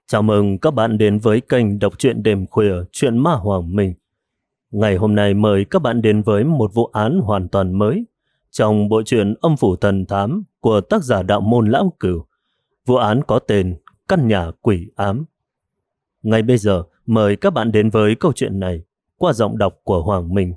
Chào mừng các bạn đến với kênh đọc truyện đêm khuya Truyện Ma Hoàng Minh. Ngày hôm nay mời các bạn đến với một vụ án hoàn toàn mới trong bộ truyện Âm Phủ Thần Thám của tác giả Đạo Môn Lão Cửu. Vụ án có tên Căn Nhà Quỷ Ám. Ngay bây giờ mời các bạn đến với câu chuyện này qua giọng đọc của Hoàng Minh.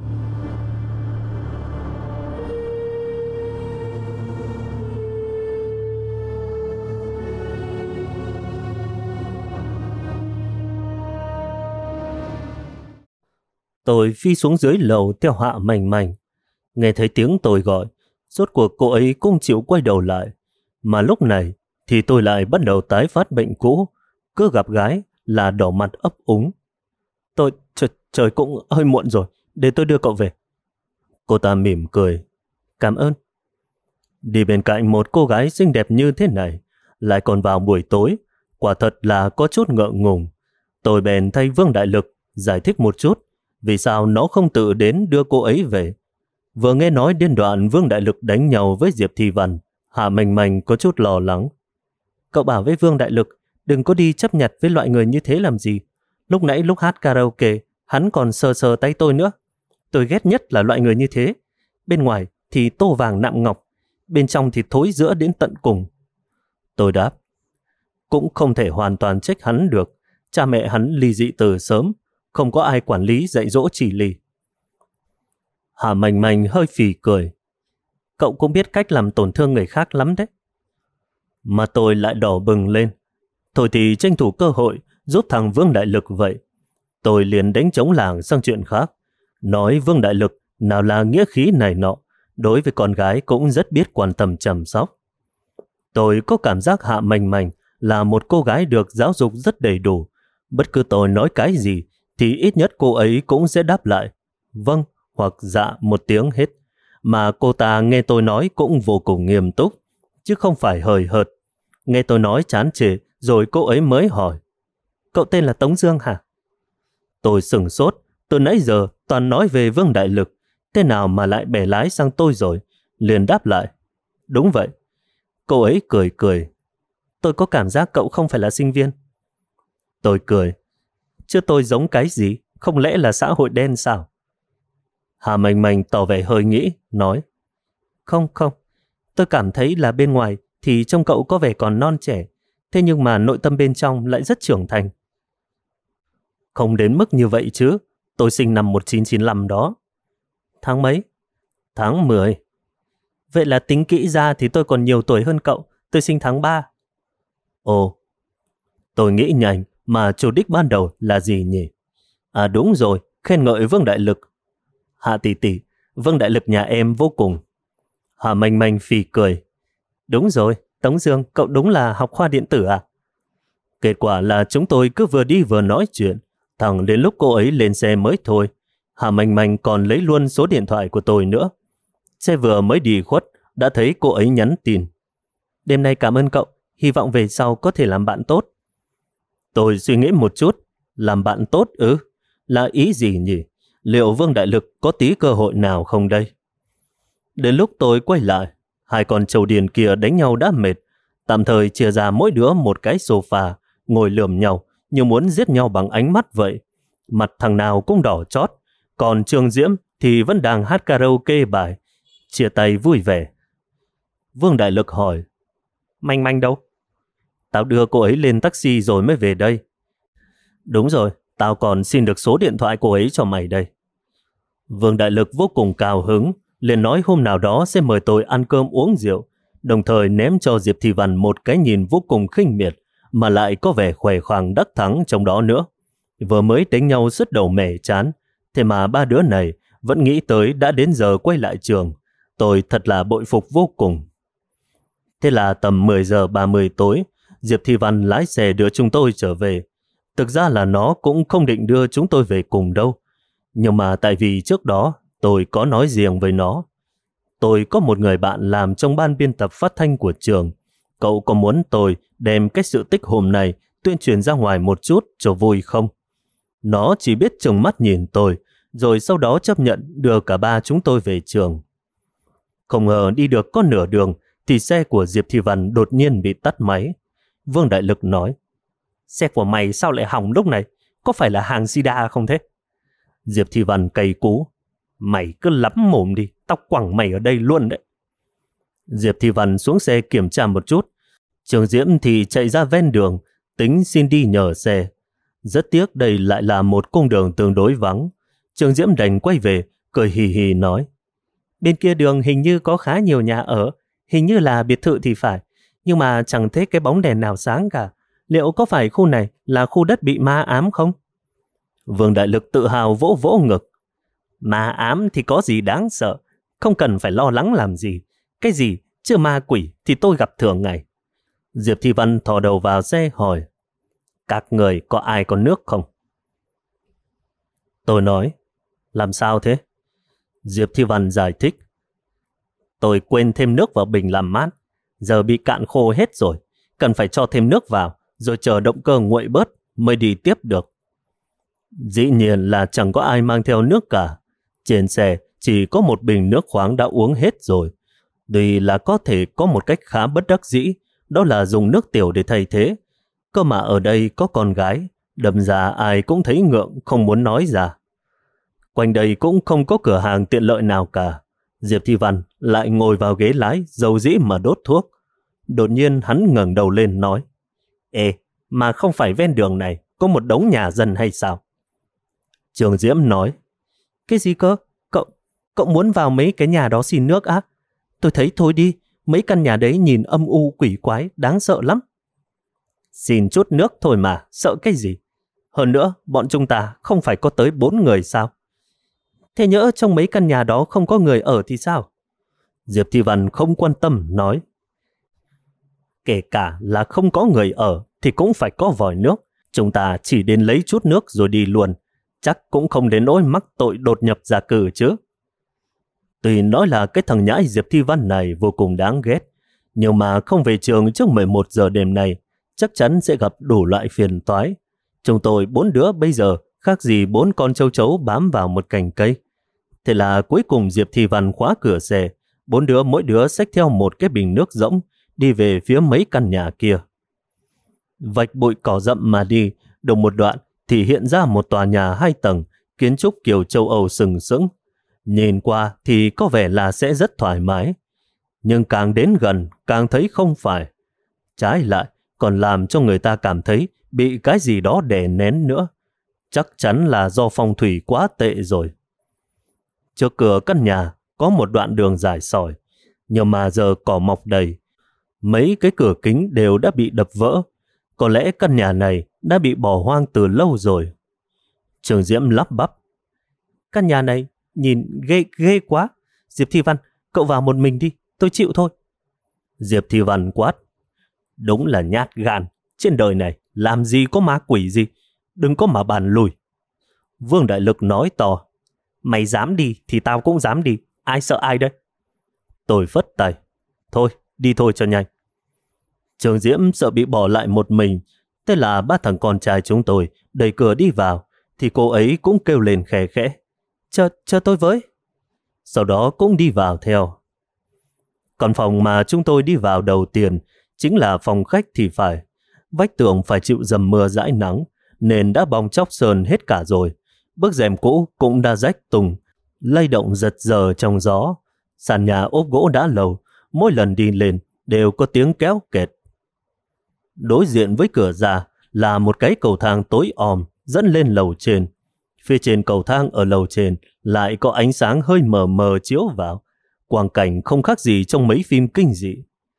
Tôi phi xuống dưới lầu theo Hạ Mành Mành. Nghe thấy tiếng tôi gọi, rốt cuộc cô ấy cũng chịu quay đầu lại. Mà lúc này thì tôi lại bắt đầu tái phát bệnh cũ. Cứ gặp gái là đỏ mặt ấp úng. Trời cũng hơi muộn rồi, để tôi đưa cậu về. Cô ta mỉm cười. Cảm ơn. Đi bên cạnh một cô gái xinh đẹp như thế này, lại còn vào buổi tối, quả thật là có chút ngượng ngùng. Tôi bèn thay Vương Đại Lực giải thích một chút vì sao nó không tự đến đưa cô ấy về. Vừa nghe nói đến đoạn Vương Đại Lực đánh nhau với Diệp Thi Văn, Hạ Mành Mành có chút lo lắng. Cậu bảo với Vương Đại Lực đừng có đi chấp nhặt với loại người như thế làm gì. Lúc nãy lúc hát karaoke, hắn còn sờ sờ tay tôi nữa. Tôi ghét nhất là loại người như thế. Bên ngoài thì tô vàng nạm ngọc, bên trong thì thối rữa đến tận cùng. Tôi đáp, cũng không thể hoàn toàn trách hắn được. Cha mẹ hắn ly dị từ sớm, không có ai quản lý dạy dỗ chỉ lì. Hạ Mành Mành hơi phì cười. Cậu cũng biết cách làm tổn thương người khác lắm đấy. Mà tôi lại đỏ bừng lên. Thôi thì tranh thủ cơ hội giúp thằng Vương Đại Lực vậy. Tôi liền đánh trống làng sang chuyện khác. Nói Vương Đại Lực nào là nghĩa khí này nọ, đối với con gái cũng rất biết quan tâm chăm sóc. Tôi có cảm giác Hạ Mành Mành là một cô gái được giáo dục rất đầy đủ. Bất cứ tôi nói cái gì thì ít nhất cô ấy cũng sẽ đáp lại vâng hoặc dạ một tiếng hết. Mà cô ta nghe tôi nói cũng vô cùng nghiêm túc, chứ không phải hời hợt. Nghe tôi nói chán chê rồi cô ấy mới hỏi, cậu tên là Tống Dương hả? Tôi sửng sốt, từ nãy giờ toàn nói về Vương Đại Lực, thế nào mà lại bẻ lái sang tôi rồi? Liền đáp lại, đúng vậy. Cô ấy cười cười, tôi có cảm giác cậu không phải là sinh viên. Tôi cười, chứ tôi giống cái gì, không lẽ là xã hội đen sao? Hà Mành Mành tỏ vẻ hơi nghĩ, nói, không, tôi cảm thấy là bên ngoài thì trông cậu có vẻ còn non trẻ, thế nhưng mà nội tâm bên trong lại rất trưởng thành. Không đến mức như vậy chứ, tôi sinh năm 1995 đó. Tháng mấy? Tháng 10. Vậy là tính kỹ ra thì tôi còn nhiều tuổi hơn cậu, tôi sinh tháng 3. Ồ, tôi nghĩ nhanh, mà chủ đích ban đầu là gì nhỉ? À đúng rồi, khen ngợi Vương Đại Lực. Hạ tỷ tỷ, Vương Đại Lực nhà em vô cùng. Hạ Mành Mành phì cười. Đúng rồi, Tống Dương, cậu đúng là học khoa điện tử à? Kết quả là chúng tôi cứ vừa đi vừa nói chuyện, thẳng đến lúc cô ấy lên xe mới thôi. Hạ Mành Mành còn lấy luôn số điện thoại của tôi nữa. Xe vừa mới đi khuất, đã thấy cô ấy nhắn tin. Đêm nay cảm ơn cậu, hy vọng về sau có thể làm bạn tốt. Tôi suy nghĩ một chút, làm bạn tốt ư? Là ý gì nhỉ? Liệu Vương Đại Lực có tí cơ hội nào không đây? Đến lúc tôi quay lại, hai con trâu điền kia đánh nhau đã mệt, tạm thời chia ra mỗi đứa một cái sofa, ngồi lườm nhau như muốn giết nhau bằng ánh mắt vậy. Mặt thằng nào cũng đỏ chót, còn Trương Diễm thì vẫn đang hát karaoke bài, chia tay vui vẻ. Vương Đại Lực hỏi, Mành Mành đâu? Tao đưa cô ấy lên taxi rồi mới về đây. Đúng rồi, tao còn xin được số điện thoại cô ấy cho mày đây. Vương Đại Lực vô cùng cao hứng, liền nói hôm nào đó sẽ mời tôi ăn cơm uống rượu, đồng thời ném cho Diệp Thi Văn một cái nhìn vô cùng khinh miệt, mà lại có vẻ khỏe khoang đắc thắng trong đó nữa. Vừa mới đánh nhau sứt đầu mẻ chán, thế mà ba đứa này vẫn nghĩ tới đã đến giờ quay lại trường. Tôi thật là bội phục vô cùng. Thế là tầm 10 giờ 30 tối, Diệp Thi Văn lái xe đưa chúng tôi trở về. Thực ra là nó cũng không định đưa chúng tôi về cùng đâu. Nhưng mà tại vì trước đó tôi có nói riêng với nó. Tôi có một người bạn làm trong ban biên tập phát thanh của trường. Cậu có muốn tôi đem cái sự tích hôm nay tuyên truyền ra ngoài một chút cho vui không? Nó chỉ biết trừng mắt nhìn tôi, rồi sau đó chấp nhận đưa cả ba chúng tôi về trường. Không ngờ đi được có nửa đường thì xe của Diệp Thi Văn đột nhiên bị tắt máy. Vương Đại Lực nói, Xe của mày sao lại hỏng lúc này? Có phải là hàng sida không thế? Diệp Thi Văn cay cú. Mày cứ lắm mồm đi, tao quẳng mày ở đây luôn đấy. Diệp Thi Văn xuống xe kiểm tra một chút. Trường Diễm thì chạy ra ven đường, tính xin đi nhờ xe. Rất tiếc đây lại là một cung đường tương đối vắng. Trường Diễm đành quay về, cười hì hì nói. Bên kia đường hình như có khá nhiều nhà ở, hình như là biệt thự thì phải, nhưng mà chẳng thấy cái bóng đèn nào sáng cả. Liệu có phải khu này là khu đất bị ma ám không? Vương Đại Lực tự hào vỗ vỗ ngực. Ma ám thì có gì đáng sợ, không cần phải lo lắng làm gì. Cái gì, chứ ma quỷ thì tôi gặp thường ngày. Diệp Thi Văn thò đầu vào xe hỏi. Các người có ai có nước không? Tôi nói. Làm sao thế? Diệp Thi Văn giải thích. Tôi quên thêm nước vào bình làm mát, giờ bị cạn khô hết rồi, cần phải cho thêm nước vào, rồi chờ động cơ nguội bớt mới đi tiếp được. Dĩ nhiên là chẳng có ai mang theo nước cả. Trên xe chỉ có một bình nước khoáng đã uống hết rồi. Tuy là có thể có một cách khá bất đắc dĩ, đó là dùng nước tiểu để thay thế. Cơ mà ở đây có con gái, đâm ra ai cũng thấy ngượng không muốn nói ra. Quanh đây cũng không có cửa hàng tiện lợi nào cả. Diệp Thi Văn lại ngồi vào ghế lái, dầu dĩ mà đốt thuốc. Đột nhiên hắn ngẩng đầu lên nói. Ê, mà không phải ven đường này có một đống nhà dân hay sao? Trường Diễm nói. Cái gì cơ? Cậu muốn vào mấy cái nhà đó xin nước á? Tôi thấy thôi đi, mấy căn nhà đấy nhìn âm u quỷ quái, đáng sợ lắm. Xin chút nước thôi mà, sợ cái gì? Hơn nữa, bọn chúng ta không phải có tới 4 người sao? Thế nhỡ trong mấy căn nhà đó không có người ở thì sao? Diệp Thi Văn không quan tâm nói. Kể cả là không có người ở thì cũng phải có vòi nước. Chúng ta chỉ đến lấy chút nước rồi đi luôn. Chắc cũng không đến nỗi mắc tội đột nhập gia cư chứ. Tuy nói là cái thằng nhãi Diệp Thi Văn này vô cùng đáng ghét, nhưng mà không về trường trước 11 giờ đêm này, chắc chắn sẽ gặp đủ loại phiền toái. Chúng tôi 4 đứa bây giờ khác gì 4 con châu chấu bám vào một cành cây. Thế là cuối cùng Diệp Thi Văn khóa cửa xe, 4 đứa mỗi đứa xách theo một cái bình nước rỗng, đi về phía mấy căn nhà kia. Vạch bụi cỏ rậm mà đi, được một đoạn thì hiện ra một tòa nhà 2 tầng, kiến trúc kiểu châu Âu sừng sững. Nhìn qua thì có vẻ là sẽ rất thoải mái, nhưng càng đến gần càng thấy không phải. Trái lại còn làm cho người ta cảm thấy bị cái gì đó đè nén nữa. Chắc chắn là do phong thủy quá tệ rồi. Trước cửa căn nhà có một đoạn đường dài sỏi, nhưng mà giờ cỏ mọc đầy. Mấy cái cửa kính đều đã bị đập vỡ. Có lẽ căn nhà này đã bị bỏ hoang từ lâu rồi. Trường Diễm lắp bắp. Căn nhà này nhìn ghê quá. Diệp Thi Văn, cậu vào một mình đi, tôi chịu thôi. Diệp Thi Văn quát. Đúng là nhát gan. Trên đời này làm gì có ma quỷ gì. Đừng có mà bàn lùi. Vương Đại Lực nói to. Mày dám đi thì tao cũng dám đi. Ai sợ ai đây? Tôi phất tay. Thôi, đi thôi cho nhanh. Trường Diễm sợ bị bỏ lại một mình. Thế là ba thằng con trai chúng tôi đẩy cửa đi vào, thì cô ấy cũng kêu lên khẽ khẽ. Chờ tôi với. Sau đó cũng đi vào theo. Còn phòng mà chúng tôi đi vào đầu tiên chính là phòng khách thì phải. Vách tường phải chịu dầm mưa dãi nắng nên đã bong chóc sơn hết cả rồi. Bức rèm cũ cũng đã rách tung, lay động giật giờ trong gió. Sàn nhà ốp gỗ đã lâu, mỗi lần đi lên đều có tiếng kéo kẹt. Đối diện với cửa ra là một cái cầu thang tối om dẫn lên lầu trên. Phía trên cầu thang ở lầu trên lại có ánh sáng hơi mờ mờ chiếu vào. Quang cảnh không khác gì trong mấy phim kinh dị.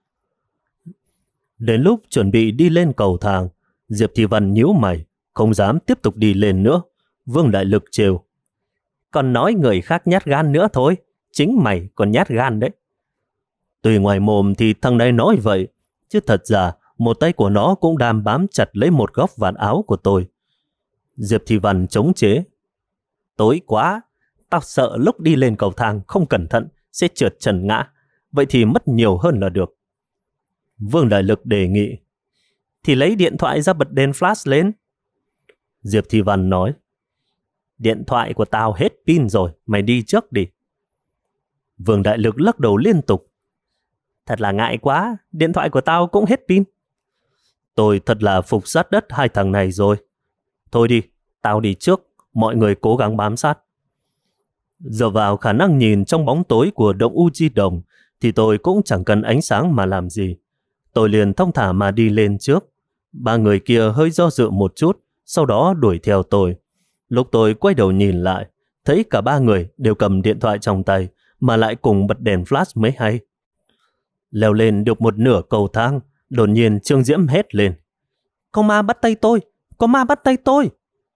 Đến lúc chuẩn bị đi lên cầu thang, Diệp Thi Văn nhíu mày, không dám tiếp tục đi lên nữa. Vương Đại Lực trêu. Còn nói người khác nhát gan nữa thôi, chính mày còn nhát gan đấy. Tuy ngoài mồm thì thằng này nói vậy, chứ thật ra một tay của nó cũng đang bám chặt lấy một góc vạt áo của tôi. Diệp Thi Văn chống chế. Tối quá, tao sợ lúc đi lên cầu thang không cẩn thận sẽ trượt chân ngã, vậy thì mất nhiều hơn là được. Vương Đại Lực đề nghị. Thì lấy điện thoại ra bật đèn flash lên. Diệp Thi Văn nói. Điện thoại của tao hết pin rồi, mày đi trước đi. Vương Đại Lực lắc đầu liên tục. Thật là ngại quá, điện thoại của tao cũng hết pin. Tôi thật là phục sát đất hai thằng này rồi. Thôi đi, tao đi trước, mọi người cố gắng bám sát. Dựa vào khả năng nhìn trong bóng tối của động U Chi Đồng thì tôi cũng chẳng cần ánh sáng mà làm gì. Tôi liền thong thả mà đi lên trước. Ba người kia hơi do dự một chút, sau đó đuổi theo tôi. Lúc tôi quay đầu nhìn lại, thấy cả ba người đều cầm điện thoại trong tay mà lại cùng bật đèn flash mới hay. Leo lên được một nửa cầu thang, đột nhiên Trương Diễm hét lên. Có ma bắt tay tôi! Có ma bắt tay tôi!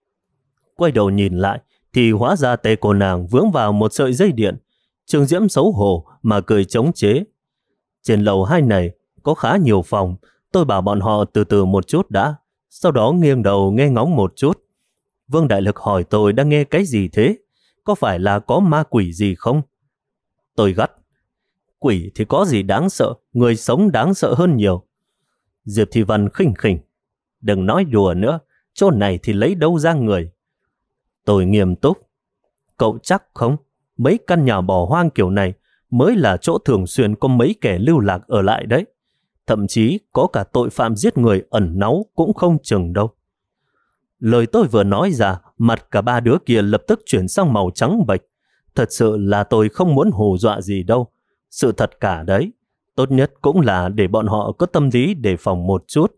Quay đầu nhìn lại thì hóa ra tay cô nàng vướng vào một sợi dây điện. Trương Diễm xấu hổ mà cười chống chế. Trên lầu 2 này có khá nhiều phòng, tôi bảo bọn họ từ từ một chút đã, sau đó nghiêng đầu nghe ngóng một chút. Vương Đại Lực hỏi tôi đang nghe cái gì thế? Có phải là có ma quỷ gì không? Tôi gắt. Quỷ thì có gì đáng sợ, người sống đáng sợ hơn nhiều. Diệp Thị Văn khinh khỉnh. Đừng nói đùa nữa, chỗ này thì lấy đâu ra người. Tôi nghiêm túc. Cậu chắc không? Mấy căn nhà bỏ hoang kiểu này mới là chỗ thường xuyên có mấy kẻ lưu lạc ở lại đấy. Thậm chí có cả tội phạm giết người ẩn náu cũng không chừng đâu. Lời tôi vừa nói ra, mặt cả ba đứa kia lập tức chuyển sang màu trắng bệch. Thật sự là tôi không muốn hù dọa gì đâu. Sự thật cả đấy. Tốt nhất cũng là để bọn họ có tâm lý đề phòng một chút.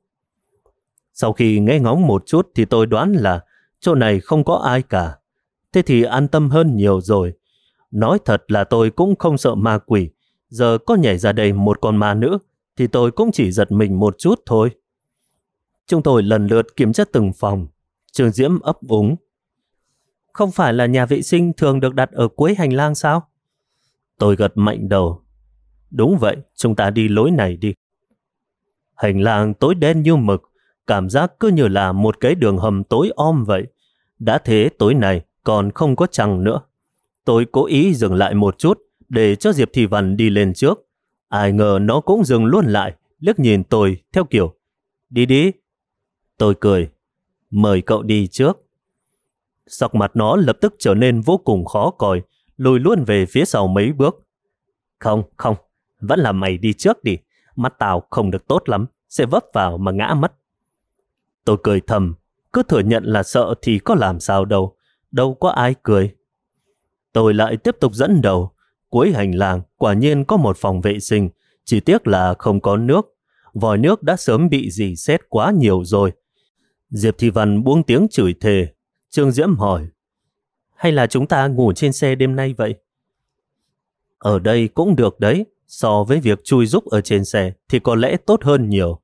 Sau khi nghe ngóng một chút thì tôi đoán là chỗ này không có ai cả. Thế thì an tâm hơn nhiều rồi. Nói thật là tôi cũng không sợ ma quỷ. Giờ có nhảy ra đây một con ma nữ thì tôi cũng chỉ giật mình một chút thôi. Chúng tôi lần lượt kiểm tra từng phòng. Trương Diễm ấp úng. Không phải là nhà vệ sinh thường được đặt ở cuối hành lang sao? Tôi gật mạnh đầu. Đúng vậy, chúng ta đi lối này đi. Hành lang tối đen như mực, cảm giác cứ như là một cái đường hầm tối om vậy. Đã thế tối này còn không có trăng nữa. Tôi cố ý dừng lại một chút để cho Diệp Thị Văn đi lên trước. Ai ngờ nó cũng dừng luôn lại, liếc nhìn tôi theo kiểu đi đi. Tôi cười. Mời cậu đi trước. Sắc mặt nó lập tức trở nên vô cùng khó coi, lùi luôn về phía sau mấy bước. Không, vẫn là mày đi trước đi. Mắt tao không được tốt lắm, sẽ vấp vào mà ngã mất. Tôi cười thầm, cứ thừa nhận là sợ thì có làm sao đâu, đâu có ai cười. Tôi lại tiếp tục dẫn đầu. Cuối hành lang quả nhiên có một phòng vệ sinh, chỉ tiếc là không có nước. Vòi nước đã sớm bị rỉ sét quá nhiều rồi. Diệp Thị Văn buông tiếng chửi thề. Trương Diễm hỏi, hay là chúng ta ngủ trên xe đêm nay vậy? Ở đây cũng được đấy, so với việc chui rúc ở trên xe thì có lẽ tốt hơn nhiều.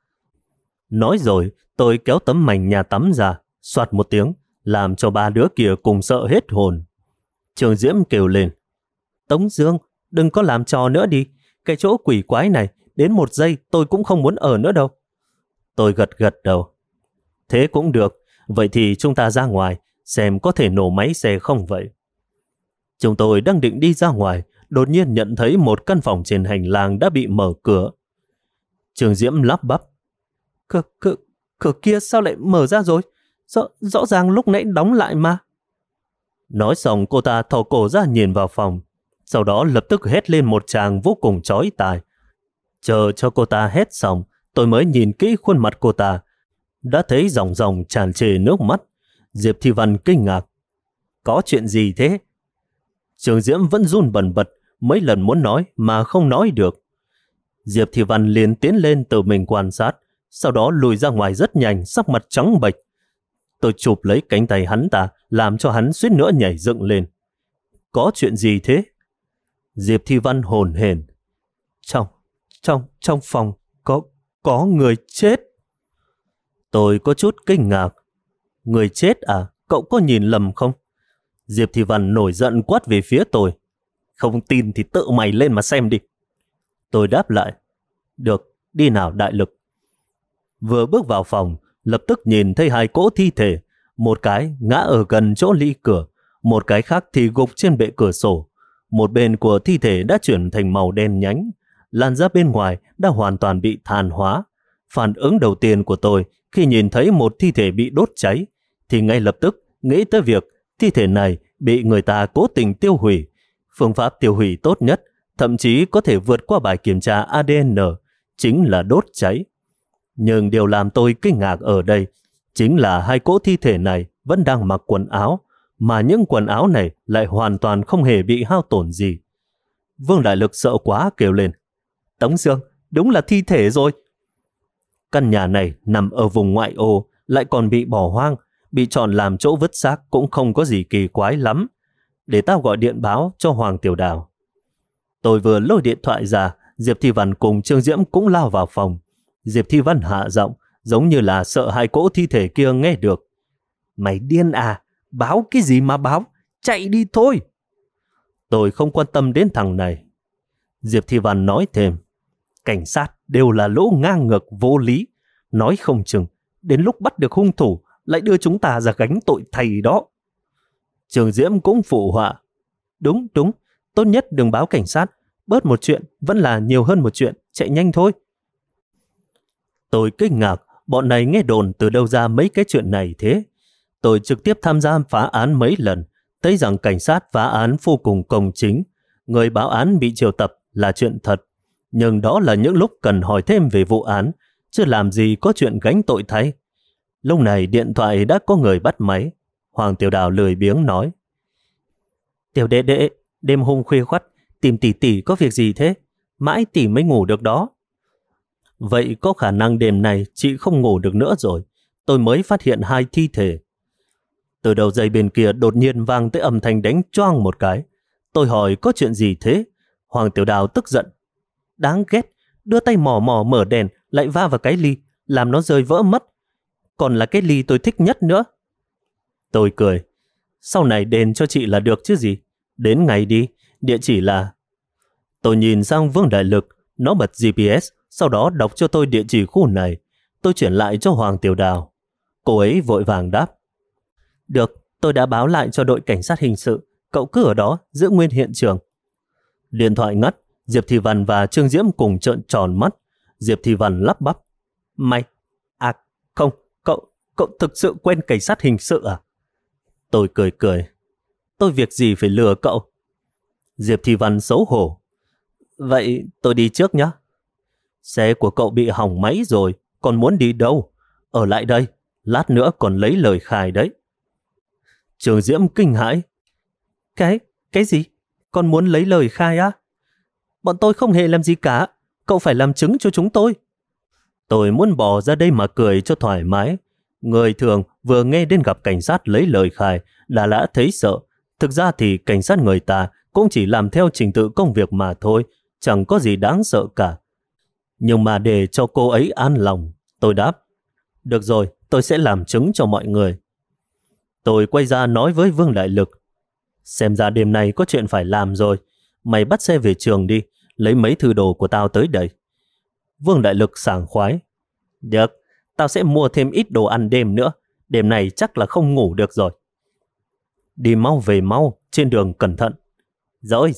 Nói rồi, tôi kéo tấm mành nhà tắm ra, soạt một tiếng, làm cho ba đứa kia cùng sợ hết hồn. Trương Diễm kêu lên, Tống Dương, đừng có làm trò nữa đi, cái chỗ quỷ quái này, đến một giây tôi cũng không muốn ở nữa đâu. Tôi gật đầu. Thế cũng được, vậy thì chúng ta ra ngoài, xem có thể nổ máy xe không vậy. Chúng tôi đang định đi ra ngoài, đột nhiên nhận thấy một căn phòng trên hành lang đã bị mở cửa. Trương Diễm lắp bắp. Cửa kia sao lại mở ra rồi? Rõ ràng lúc nãy đóng lại mà. Nói xong cô ta thò cổ ra nhìn vào phòng, sau đó lập tức hét lên một tràng vô cùng chói tai. Chờ cho cô ta hét xong, tôi mới nhìn kỹ khuôn mặt cô ta. Đã thấy dòng tràn trề nước mắt. Diệp Thị Văn kinh ngạc. Có chuyện gì thế? Trương Diễm vẫn run bần bật, mấy lần muốn nói mà không nói được. Diệp Thị Văn liền tiến lên tự mình quan sát, sau đó lùi ra ngoài rất nhanh, sắc mặt trắng bệch. Tôi chụp lấy cánh tay hắn ta, làm cho hắn suýt nữa nhảy dựng lên. Có chuyện gì thế? Diệp Thị Văn hồn hển. Trong phòng có người chết. Tôi có chút kinh ngạc. Người chết à? Cậu có nhìn lầm không? Diệp Thị Văn nổi giận quát về phía tôi. Không tin thì tự mày lên mà xem đi. Tôi đáp lại. Được, đi nào Đại Lực. Vừa bước vào phòng, lập tức nhìn thấy hai cỗ thi thể. Một cái ngã ở gần chỗ ly cửa, một cái khác thì gục trên bệ cửa sổ. Một bên của thi thể đã chuyển thành màu đen nhánh, làn da bên ngoài đã hoàn toàn bị than hóa. Phản ứng đầu tiên của tôi khi nhìn thấy một thi thể bị đốt cháy thì ngay lập tức nghĩ tới việc thi thể này bị người ta cố tình tiêu hủy. Phương pháp tiêu hủy tốt nhất, thậm chí có thể vượt qua bài kiểm tra ADN, chính là đốt cháy. Nhưng điều làm tôi kinh ngạc ở đây chính là hai cỗ thi thể này vẫn đang mặc quần áo, mà những quần áo này lại hoàn toàn không hề bị hao tổn gì. Vương Đại Lực sợ quá kêu lên: Tống Dương, đúng là thi thể rồi. Căn nhà này nằm ở vùng ngoại ô, lại còn bị bỏ hoang, bị chọn làm chỗ vứt xác cũng không có gì kỳ quái lắm. Để tao gọi điện báo cho Hoàng Tiểu Đào. Tôi vừa lôi điện thoại ra, Diệp Thi Văn cùng Trương Diễm cũng lao vào phòng. Diệp Thi Văn hạ giọng, giống như là sợ hai cỗ thi thể kia nghe được. Mày điên à? Báo cái gì mà báo? Chạy đi thôi! Tôi không quan tâm đến thằng này. Diệp Thi Văn nói thêm: cảnh sát đều là lỗ ngang ngược vô lý. Nói không chừng, đến lúc bắt được hung thủ lại đưa chúng ta ra gánh tội thầy đó. Trường Diễm cũng phụ họa: đúng, tốt nhất đừng báo cảnh sát. Bớt một chuyện vẫn là nhiều hơn một chuyện, chạy nhanh thôi. Tôi kinh ngạc, bọn này nghe đồn từ đâu ra mấy cái chuyện này thế. Tôi trực tiếp tham gia phá án mấy lần, thấy rằng cảnh sát phá án vô cùng công chính. Người báo án bị triệu tập là chuyện thật, nhưng đó là những lúc cần hỏi thêm về vụ án, chứ làm gì có chuyện gánh tội thay. Lúc này điện thoại đã có người bắt máy. Hoàng Tiểu Đào lười biếng nói: Tiểu đệ đệ, đêm hôm khuya khoắt tìm tỷ có việc gì thế? Mãi tỷ mới ngủ được đó. Vậy có khả năng đêm này chị không ngủ được nữa rồi. Tôi mới phát hiện hai thi thể. Từ đầu dây bên kia đột nhiên vang tới âm thanh đánh choang một cái. Tôi hỏi có chuyện gì thế? Hoàng Tiểu Đào tức giận: đáng ghét, đưa tay mò mò mở đèn lại va vào cái ly, làm nó rơi vỡ mất. Còn là cái ly tôi thích nhất nữa. Tôi cười: sau này đền cho chị là được chứ gì. Đến ngày đi, địa chỉ là... Tôi nhìn sang Vương Đại Lực, nó bật GPS, sau đó đọc cho tôi địa chỉ khu này. Tôi chuyển lại cho Hoàng Tiểu Đào. Cô ấy vội vàng đáp: được, tôi đã báo lại cho đội cảnh sát hình sự. Cậu cứ ở đó, giữ nguyên hiện trường. Điện thoại ngắt, Diệp Thị Văn và Trương Diễm cùng trợn tròn mắt. Diệp Thị Văn lắp bắp: mày... à, không, cậu thực sự quen cảnh sát hình sự à? Tôi cười. Tôi việc gì phải lừa cậu? Diệp Thị Văn xấu hổ: vậy tôi đi trước nhé. Xe của cậu bị hỏng máy rồi, còn muốn đi đâu? Ở lại đây, lát nữa còn lấy lời khai đấy. Trường Diễm kinh hãi: Cái gì? Con muốn lấy lời khai á? Bọn tôi không hề làm gì cả, cậu phải làm chứng cho chúng tôi. Tôi muốn bỏ ra đây mà cười cho thoải mái. Người thường vừa nghe đến gặp cảnh sát lấy lời khai đã thấy sợ. Thực ra thì cảnh sát người ta cũng chỉ làm theo trình tự công việc mà thôi, chẳng có gì đáng sợ cả. Nhưng mà để cho cô ấy an lòng, tôi đáp: được rồi, tôi sẽ làm chứng cho mọi người. Tôi quay ra nói với Vương Đại Lực: xem ra đêm nay có chuyện phải làm rồi. Mày bắt xe về trường đi, lấy mấy thư đồ của tao tới đây. Vương Đại Lực sảng khoái: được, tao sẽ mua thêm ít đồ ăn đêm nữa. Đêm này chắc là không ngủ được rồi. Đi mau về mau, trên đường cẩn thận. Rồi.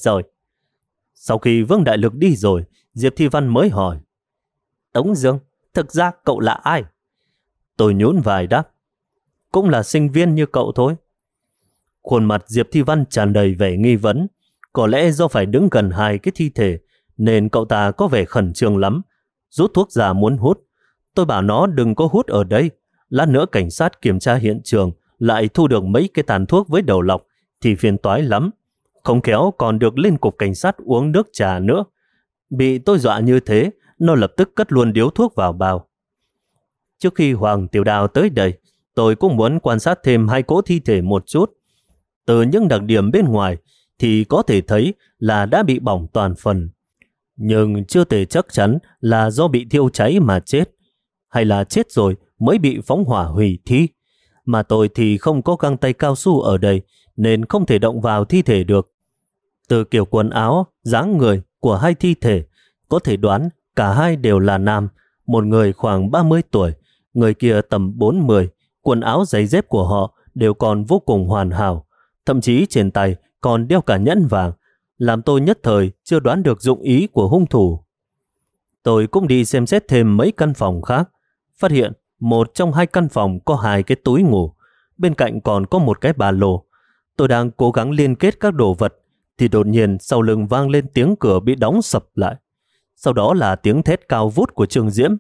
Sau khi Vương Đại Lực đi rồi, Diệp Thi Văn mới hỏi: Tống Dương, thực ra cậu là ai? Tôi nhún vai đáp: cũng là sinh viên như cậu thôi. Khuôn mặt Diệp Thi Văn tràn đầy vẻ nghi vấn. Có lẽ do phải đứng gần hai cái thi thể nên cậu ta có vẻ khẩn trương lắm. Rút thuốc ra muốn hút. Tôi bảo nó đừng có hút ở đây. Lát nữa cảnh sát kiểm tra hiện trường lại thu được mấy cái tàn thuốc với đầu lọc thì phiền toái lắm. Không khéo còn được lên cục cảnh sát uống nước trà nữa. Bị tôi dọa như thế, nó lập tức cất luôn điếu thuốc vào bao. Trước khi Hoàng Tiểu Đào tới đây, tôi cũng muốn quan sát thêm hai cỗ thi thể một chút. Từ những đặc điểm bên ngoài thì có thể thấy là đã bị bỏng toàn phần. Nhưng chưa thể chắc chắn là do bị thiêu cháy mà chết, hay là chết rồi mới bị phóng hỏa hủy thi. Mà tôi thì không có găng tay cao su ở đây nên không thể động vào thi thể được. Từ kiểu quần áo, dáng người của hai thi thể, có thể đoán cả hai đều là nam. Một người khoảng 30 tuổi, người kia tầm 40. Quần áo giày dép của họ đều còn vô cùng hoàn hảo. Thậm chí trên tay còn đeo cả nhẫn vàng, làm tôi nhất thời chưa đoán được dụng ý của hung thủ. Tôi cũng đi xem xét thêm mấy căn phòng khác, phát hiện một trong hai căn phòng có hai cái túi ngủ, bên cạnh còn có một cái ba lô. Tôi đang cố gắng liên kết các đồ vật thì đột nhiên sau lưng vang lên tiếng cửa bị đóng sập lại. Sau đó là tiếng thét cao vút của Trương Diễm.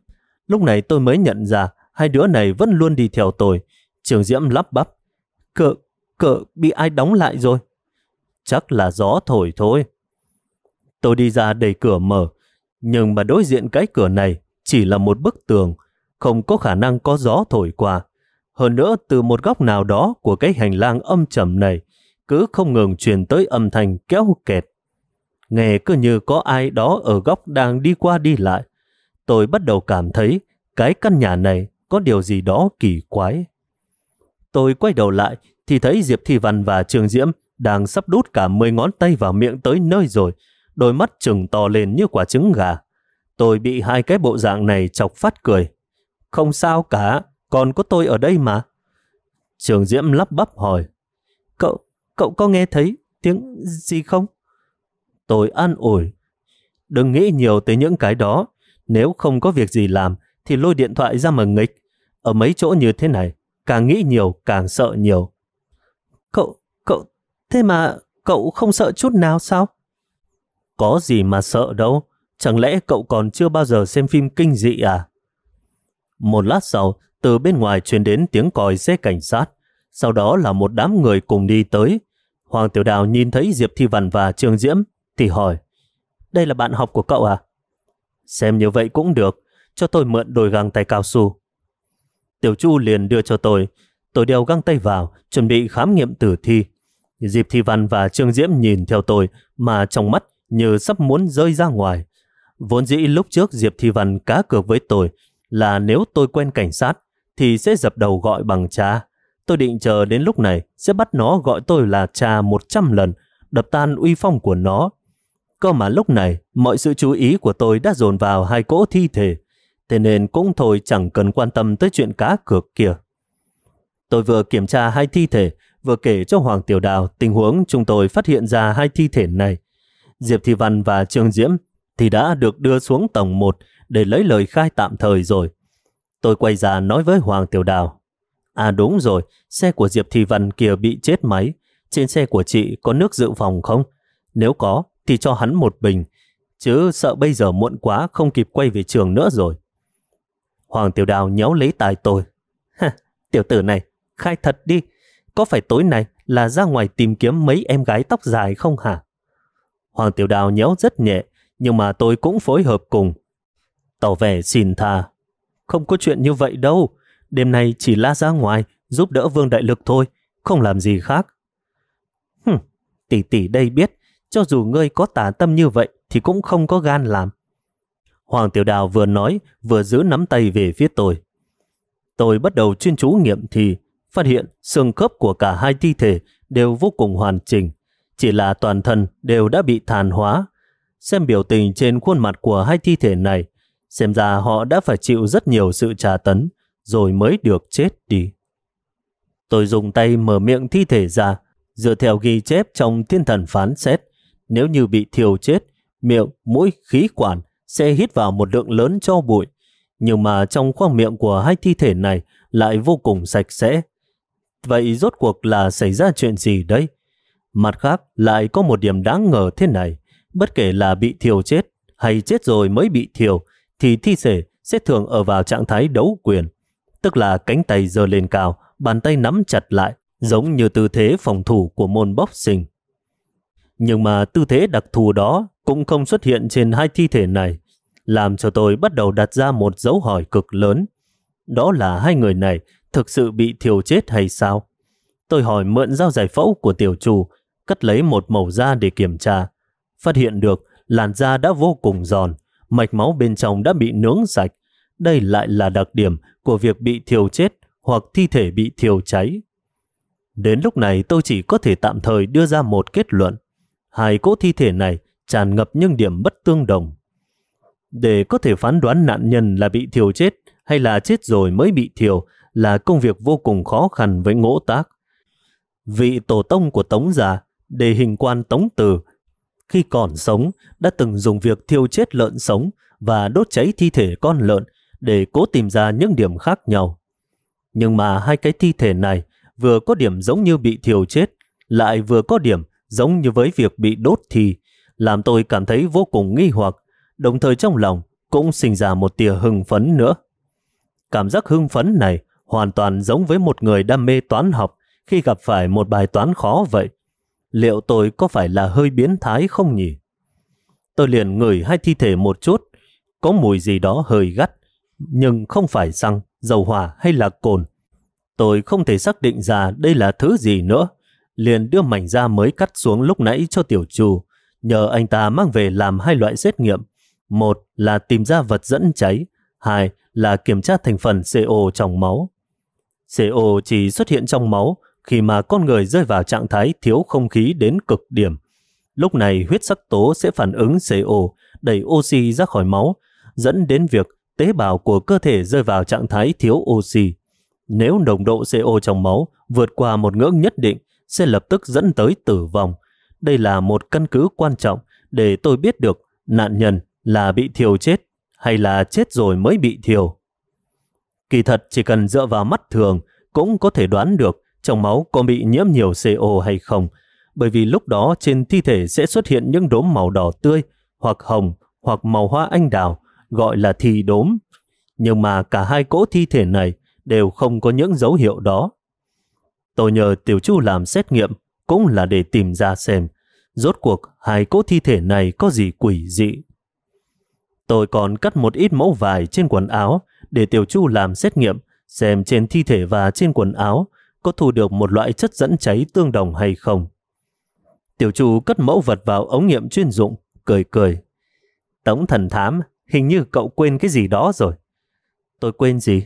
Lúc này tôi mới nhận ra hai đứa này vẫn luôn đi theo tôi. Trường Diễm lắp bắp. Cửa bị ai đóng lại rồi? Chắc là gió thổi thôi. Tôi đi ra đẩy cửa mở, nhưng mà đối diện cái cửa này chỉ là một bức tường, không có khả năng có gió thổi qua. Hơn nữa, từ một góc nào đó của cái hành lang âm trầm này cứ không ngừng truyền tới âm thanh kéo kẹt. Nghe cứ như có ai đó ở góc đang đi qua đi lại. Tôi bắt đầu cảm thấy cái căn nhà này có điều gì đó kỳ quái. Tôi quay đầu lại thì thấy Diệp Thi Văn và Trường Diễm đang sắp đút cả 10 ngón tay vào miệng tới nơi rồi, đôi mắt trừng to lên như quả trứng gà. Tôi bị hai cái bộ dạng này chọc phát cười. Không sao cả, còn có tôi ở đây mà. Trường Diễm lắp bắp hỏi. Cậu có nghe thấy tiếng gì không? Tôi an ủi. Đừng nghĩ nhiều tới những cái đó. Nếu không có việc gì làm thì lôi điện thoại ra mà nghịch. Ở mấy chỗ như thế này, càng nghĩ nhiều càng sợ nhiều. Thế mà cậu không sợ chút nào sao? Có gì mà sợ đâu. Chẳng lẽ cậu còn chưa bao giờ xem phim kinh dị à? Một lát sau, từ bên ngoài truyền đến tiếng còi xe cảnh sát. Sau đó là một đám người cùng đi tới. Hoàng Tiểu Đào nhìn thấy Diệp Thi Văn và Trường Diễm thì hỏi. Đây là bạn học của cậu à? Xem như vậy cũng được. Cho tôi mượn đôi găng tay cao su. Tiểu Chu liền đưa cho tôi. Tôi đeo găng tay vào, chuẩn bị khám nghiệm tử thi. Diệp Thi Văn và Trường Diễm nhìn theo tôi mà trong mắt như sắp muốn rơi ra ngoài. Vốn dĩ lúc trước Diệp Thi Văn cá cược với tôi là nếu tôi quen cảnh sát thì sẽ dập đầu gọi bằng cha. Tôi định chờ đến lúc này sẽ bắt nó gọi tôi là cha 100 lần, đập tan uy phong của nó. Cơ mà lúc này mọi sự chú ý của tôi đã dồn vào hai cỗ thi thể, thế nên cũng thôi chẳng cần quan tâm tới chuyện cá cược kia. Tôi vừa kiểm tra hai thi thể, vừa kể cho Hoàng Tiểu Đào tình huống chúng tôi phát hiện ra hai thi thể này. Diệp Thi Văn và Trương Diễm thì đã được đưa xuống tầng 1 để lấy lời khai tạm thời rồi. Tôi quay ra nói với Hoàng Tiểu Đào. À đúng rồi, xe của Diệp Thi Văn kia bị chết máy. Trên xe của chị có nước dự phòng không? Nếu có thì cho hắn một bình, chứ sợ bây giờ muộn quá không kịp quay về trường nữa rồi. Hoàng Tiểu Đào nhéo lấy tai tôi. Tiểu tử này, khai thật đi, có phải tối nay là ra ngoài tìm kiếm mấy em gái tóc dài không hả? Hoàng Tiểu Đào nhéo rất nhẹ, nhưng mà tôi cũng phối hợp cùng. Tỏ vẻ xin tha. Không có chuyện như vậy đâu, đêm nay chỉ la ra ngoài giúp đỡ Vương Đại Lực thôi, không làm gì khác. Tỷ đây biết, cho dù ngươi có tà tâm như vậy thì cũng không có gan làm. Hoàng Tiểu Đào vừa nói vừa giữ nắm tay về phía tôi. Tôi bắt đầu chuyên chú nghiệm thì phát hiện xương khớp của cả hai thi thể đều vô cùng hoàn chỉnh, chỉ là toàn thân đều đã bị tàn hóa. Xem biểu tình trên khuôn mặt của hai thi thể này, xem ra họ đã phải chịu rất nhiều sự tra tấn rồi mới được chết đi. Tôi dùng tay mở miệng thi thể ra, dựa theo ghi chép trong Thiên Thần phán xét, nếu như bị thiêu chết, miệng, mũi, khí quản sẽ hít vào một lượng lớn tro bụi, nhưng mà trong khoang miệng của hai thi thể này lại vô cùng sạch sẽ. Vậy rốt cuộc là xảy ra chuyện gì đấy? Mặt khác lại có một điểm đáng ngờ thế này, bất kể là bị thiêu chết hay chết rồi mới bị thiêu, thì thi thể sẽ thường ở vào trạng thái đấu quyền, tức là cánh tay giơ lên cao, bàn tay nắm chặt lại, giống như tư thế phòng thủ của môn boxing. Nhưng mà tư thế đặc thù đó cũng không xuất hiện trên hai thi thể này, làm cho tôi bắt đầu đặt ra một dấu hỏi cực lớn. Đó là hai người này thực sự bị thiêu chết hay sao? Tôi hỏi mượn dao giải phẫu của Tiểu Chu, cắt lấy một mẩu da để kiểm tra. Phát hiện được làn da đã vô cùng giòn, mạch máu bên trong đã bị nướng sạch. Đây lại là đặc điểm của việc bị thiêu chết hoặc thi thể bị thiêu cháy. Đến lúc này tôi chỉ có thể tạm thời đưa ra một kết luận. Hai cỗ thi thể này tràn ngập những điểm bất tương đồng. Để có thể phán đoán nạn nhân là bị thiêu chết hay là chết rồi mới bị thiêu là công việc vô cùng khó khăn với Ngỗ Tác. Vị tổ tông của Tống gia, đề hình quan Tống Từ, khi còn sống đã từng dùng việc thiêu chết lợn sống và đốt cháy thi thể con lợn để cố tìm ra những điểm khác nhau. Nhưng mà hai cái thi thể này vừa có điểm giống như bị thiêu chết, lại vừa có điểm giống như với việc bị đốt thì làm tôi cảm thấy vô cùng nghi hoặc, đồng thời trong lòng cũng sinh ra một tia hưng phấn nữa. Cảm giác hưng phấn này hoàn toàn giống với một người đam mê toán học khi gặp phải một bài toán khó vậy. Liệu tôi có phải là hơi biến thái không nhỉ? Tôi liền ngửi hai thi thể một chút, có mùi gì đó hơi gắt, nhưng không phải xăng, dầu hỏa hay là cồn. Tôi không thể xác định ra đây là thứ gì nữa, liền đưa mảnh da mới cắt xuống lúc nãy cho tiểu Chu, nhờ anh ta mang về làm hai loại xét nghiệm. Một là tìm ra vật dẫn cháy, hai là kiểm tra thành phần CO trong máu. CO chỉ xuất hiện trong máu khi mà con người rơi vào trạng thái thiếu không khí đến cực điểm. Lúc này huyết sắc tố sẽ phản ứng CO, đẩy oxy ra khỏi máu, dẫn đến việc tế bào của cơ thể rơi vào trạng thái thiếu oxy. Nếu nồng độ CO trong máu vượt qua một ngưỡng nhất định, sẽ lập tức dẫn tới tử vong. Đây là một căn cứ quan trọng để tôi biết được nạn nhân là bị thiêu chết hay là chết rồi mới bị thiêu. Kỳ thật chỉ cần dựa vào mắt thường cũng có thể đoán được trong máu có bị nhiễm nhiều CO hay không, bởi vì lúc đó trên thi thể sẽ xuất hiện những đốm màu đỏ tươi, hoặc hồng, hoặc màu hoa anh đào, gọi là thi đốm. Nhưng mà cả hai cỗ thi thể này đều không có những dấu hiệu đó. Tôi nhờ tiểu Chu làm xét nghiệm cũng là để tìm ra xem rốt cuộc hai cỗ thi thể này có gì quỷ dị. Tôi còn cắt một ít mẫu vải trên quần áo để tiểu Chu làm xét nghiệm xem trên thi thể và trên quần áo có thu được một loại chất dẫn cháy tương đồng hay không. Tiểu Chu cất mẫu vật vào ống nghiệm chuyên dụng, cười cười. Tống thần thám, hình như cậu quên cái gì đó rồi. Tôi quên gì?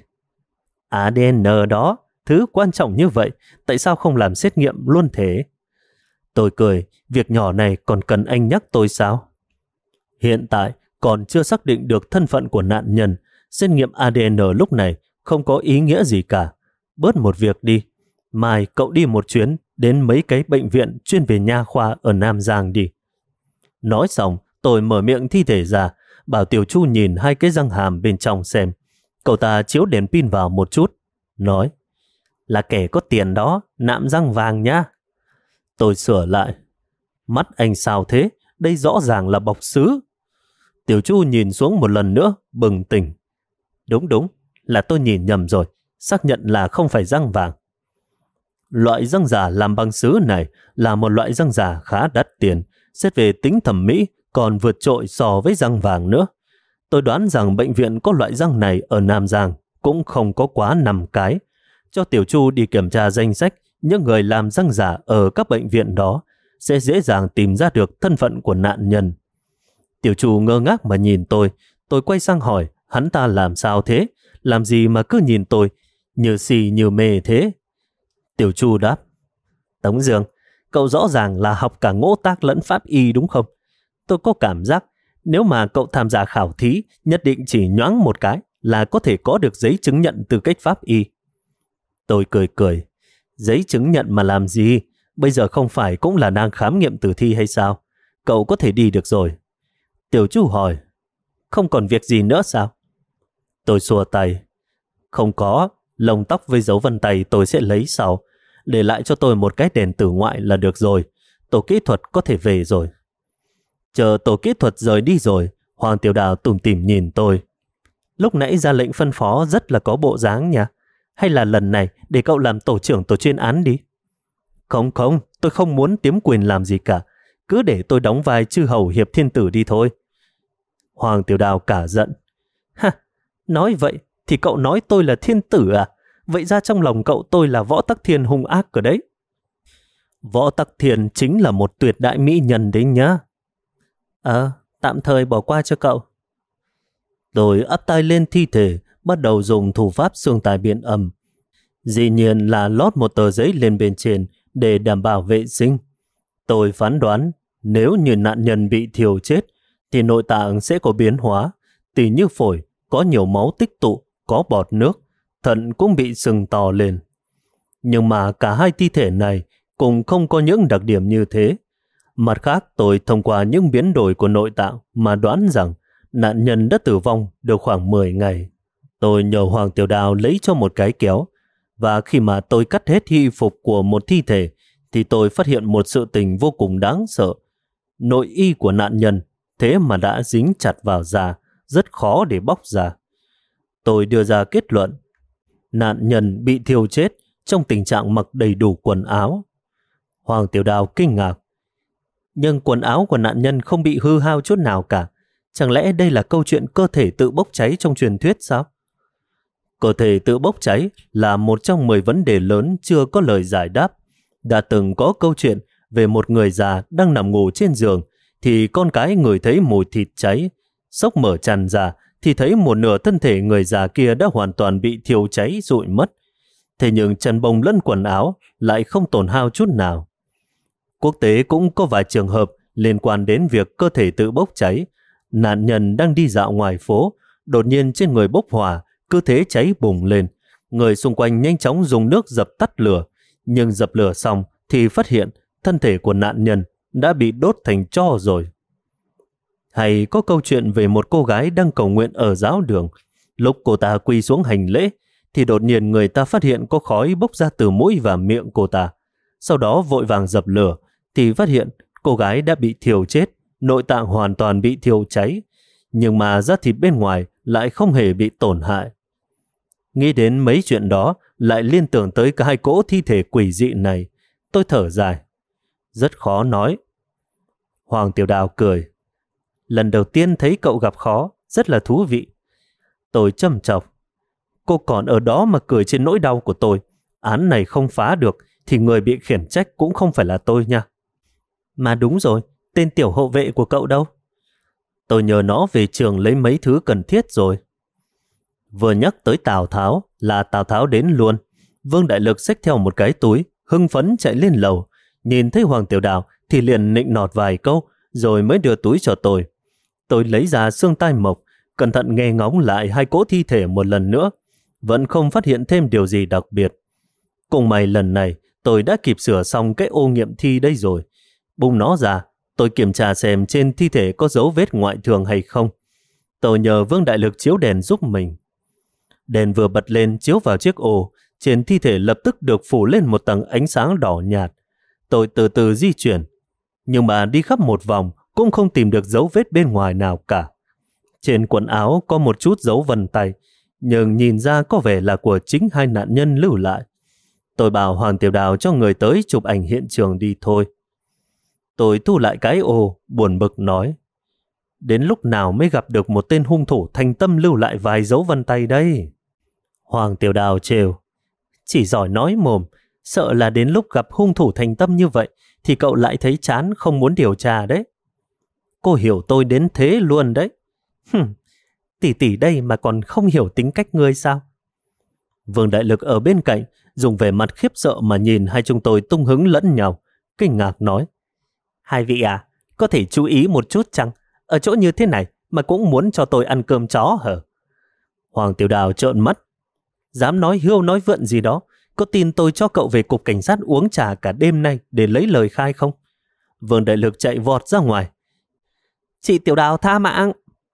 ADN đó, thứ quan trọng như vậy, tại sao không làm xét nghiệm luôn thế? Tôi cười, việc nhỏ này còn cần anh nhắc tôi sao? Hiện tại còn chưa xác định được thân phận của nạn nhân, xét nghiệm ADN lúc này không có ý nghĩa gì cả. Bớt một việc đi, mai cậu đi một chuyến đến mấy cái bệnh viện chuyên về nha khoa ở Nam Giang đi. Nói xong, tôi mở miệng thi thể ra, bảo tiểu Chu nhìn hai cái răng hàm bên trong xem. Cậu ta chiếu đèn pin vào một chút, nói là kẻ có tiền đó, nạm răng vàng nhá. Tôi sửa lại, mắt anh sao thế, đây rõ ràng là bọc sứ. Tiểu Chu nhìn xuống một lần nữa, bừng tỉnh. Đúng, là tôi nhìn nhầm rồi, xác nhận là không phải răng vàng. Loại răng giả làm bằng sứ này là một loại răng giả khá đắt tiền, xét về tính thẩm mỹ còn vượt trội so với răng vàng nữa. Tôi đoán rằng bệnh viện có loại răng này ở Nam Giang cũng không có quá 5 cái. Cho tiểu Chu đi kiểm tra danh sách những người làm răng giả ở các bệnh viện đó, sẽ dễ dàng tìm ra được thân phận của nạn nhân. Tiểu Chu ngơ ngác mà nhìn tôi quay sang hỏi hắn ta làm sao thế, làm gì mà cứ nhìn tôi như xì như mê thế. Tiểu Chu đáp, Tống Dương, cậu rõ ràng là học cả ngũ tác lẫn pháp y đúng không? Tôi có cảm giác nếu mà cậu tham gia khảo thí, nhất định chỉ nhoáng một cái là có thể có được giấy chứng nhận tư cách pháp y. Tôi cười, giấy chứng nhận mà làm gì? Bây giờ không phải cũng là đang khám nghiệm tử thi hay sao? Cậu có thể đi được rồi. Tiểu Chu hỏi, không còn việc gì nữa sao? Tôi xua tay, không có, lông tóc với dấu vân tay tôi sẽ lấy sau. Để lại cho tôi một cái đèn tử ngoại là được rồi. Tổ kỹ thuật có thể về rồi. Chờ tổ kỹ thuật rời đi rồi, Hoàng Tiểu Đào tủm tỉm nhìn tôi. Lúc nãy ra lệnh phân phó rất là có bộ dáng nha. Hay là lần này để cậu làm tổ trưởng tổ chuyên án đi? Không, tôi không muốn tiếm quyền làm gì cả. Cứ để tôi đóng vai chư hầu hiệp thiên tử đi thôi. Hoàng Tiểu Đào cả giận. Ha, nói vậy thì cậu nói tôi là thiên tử à? Vậy ra trong lòng cậu tôi là Võ Tắc Thiên hung ác cơ đấy. Võ Tắc Thiên chính là một tuyệt đại mỹ nhân đấy nhá. Tạm thời bỏ qua cho cậu. Tôi áp tay lên thi thể, bắt đầu dùng thủ pháp xương tài biện âm. Dĩ nhiên là lót một tờ giấy lên bên trên để đảm bảo vệ sinh. Tôi phán đoán nếu như nạn nhân bị thiêu chết thì nội tạng sẽ có biến hóa, tỉ như phổi có nhiều máu tích tụ, có bọt nước, thận cũng bị sưng to lên. Nhưng mà cả hai thi thể này cũng không có những đặc điểm như thế. Mặt khác, tôi thông qua những biến đổi của nội tạng mà đoán rằng nạn nhân đã tử vong được khoảng 10 ngày. Tôi nhờ Hoàng Tiểu Đào lấy cho một cái kéo, và khi mà tôi cắt hết y phục của một thi thể thì tôi phát hiện một sự tình vô cùng đáng sợ. Nội y của nạn nhân thế mà đã dính chặt vào da, rất khó để bóc ra. Tôi đưa ra kết luận. Nạn nhân bị thiêu chết trong tình trạng mặc đầy đủ quần áo. Hoàng Tiểu Đào kinh ngạc. Nhưng quần áo của nạn nhân không bị hư hao chút nào cả. Chẳng lẽ đây là câu chuyện cơ thể tự bốc cháy trong truyền thuyết sao? Cơ thể tự bốc cháy là một trong 10 vấn đề lớn chưa có lời giải đáp. Đã từng có câu chuyện về một người già đang nằm ngủ trên giường thì con cái ngửi thấy mùi thịt cháy. Xốc mở tràn ra thì thấy một nửa thân thể người già kia đã hoàn toàn bị thiêu cháy rụi mất. Thế nhưng chăn bông lẫn quần áo lại không tổn hao chút nào. Quốc tế cũng có vài trường hợp liên quan đến việc cơ thể tự bốc cháy. Nạn nhân đang đi dạo ngoài phố, đột nhiên trên người bốc hỏa, cứ thế cháy bùng lên. Người xung quanh nhanh chóng dùng nước dập tắt lửa, nhưng dập lửa xong thì phát hiện thân thể của nạn nhân đã bị đốt thành tro rồi. Hay có câu chuyện về một cô gái đang cầu nguyện ở giáo đường. Lúc cô ta quỳ xuống hành lễ, thì đột nhiên người ta phát hiện có khói bốc ra từ mũi và miệng cô ta. Sau đó vội vàng dập lửa, thì phát hiện cô gái đã bị thiêu chết, nội tạng hoàn toàn bị thiêu cháy, nhưng mà da thịt bên ngoài lại không hề bị tổn hại. Nghĩ đến mấy chuyện đó, lại liên tưởng tới cả hai cỗ thi thể quỷ dị này. Tôi thở dài. Rất khó nói. Hoàng Tiểu Đào cười. Lần đầu tiên thấy cậu gặp khó, rất là thú vị. Tôi châm chọc. Cô còn ở đó mà cười trên nỗi đau của tôi. Án này không phá được, thì người bị khiển trách cũng không phải là tôi nha. Mà đúng rồi, tên tiểu hộ vệ của cậu đâu? Tôi nhờ nó về trường lấy mấy thứ cần thiết rồi. Vừa nhắc tới Tào Tháo là Tào Tháo đến luôn. Vương Đại Lực xách theo một cái túi, hưng phấn chạy lên lầu. Nhìn thấy Hoàng Tiểu Đào thì liền nịnh nọt vài câu, rồi mới đưa túi cho tôi. Tôi lấy ra xương tai mộc, cẩn thận nghe ngóng lại hai cỗ thi thể một lần nữa. Vẫn không phát hiện thêm điều gì đặc biệt. Cùng may lần này, tôi đã kịp sửa xong cái ô nghiệm thi đây rồi. Bung nó ra, tôi kiểm tra xem trên thi thể có dấu vết ngoại thường hay không. Tôi nhờ Vương Đại Lực chiếu đèn giúp mình. Đèn vừa bật lên chiếu vào chiếc ô, trên thi thể lập tức được phủ lên một tầng ánh sáng đỏ nhạt. Tôi từ từ di chuyển, nhưng mà đi khắp một vòng cũng không tìm được dấu vết bên ngoài nào cả. Trên quần áo có một chút dấu vân tay, nhưng nhìn ra có vẻ là của chính hai nạn nhân lưu lại. Tôi bảo Hoàng Tiểu Đào cho người tới chụp ảnh hiện trường đi thôi. Tôi thu lại cái ô, buồn bực nói. Đến lúc nào mới gặp được một tên hung thủ thành tâm lưu lại vài dấu vân tay đây? Hoàng Tiểu Đào trêu. Chỉ giỏi nói mồm, sợ là đến lúc gặp hung thủ thành tâm như vậy thì cậu lại thấy chán không muốn điều tra đấy. Cô hiểu tôi đến thế luôn đấy. Tỷ tỷ đây mà còn không hiểu tính cách ngươi sao? Vương Đại Lực ở bên cạnh dùng vẻ mặt khiếp sợ mà nhìn hai chúng tôi tung hứng lẫn nhau, kinh ngạc nói. Hai vị à, có thể chú ý một chút chăng? Ở chỗ như thế này mà cũng muốn cho tôi ăn cơm chó hả? Hoàng Tiểu Đào trợn mắt. Dám nói hưu nói vượn gì đó, có tin tôi cho cậu về cục cảnh sát uống trà cả đêm nay để lấy lời khai không? Vương Đại Lực chạy vọt ra ngoài. Chị Tiểu Đào tha mạng.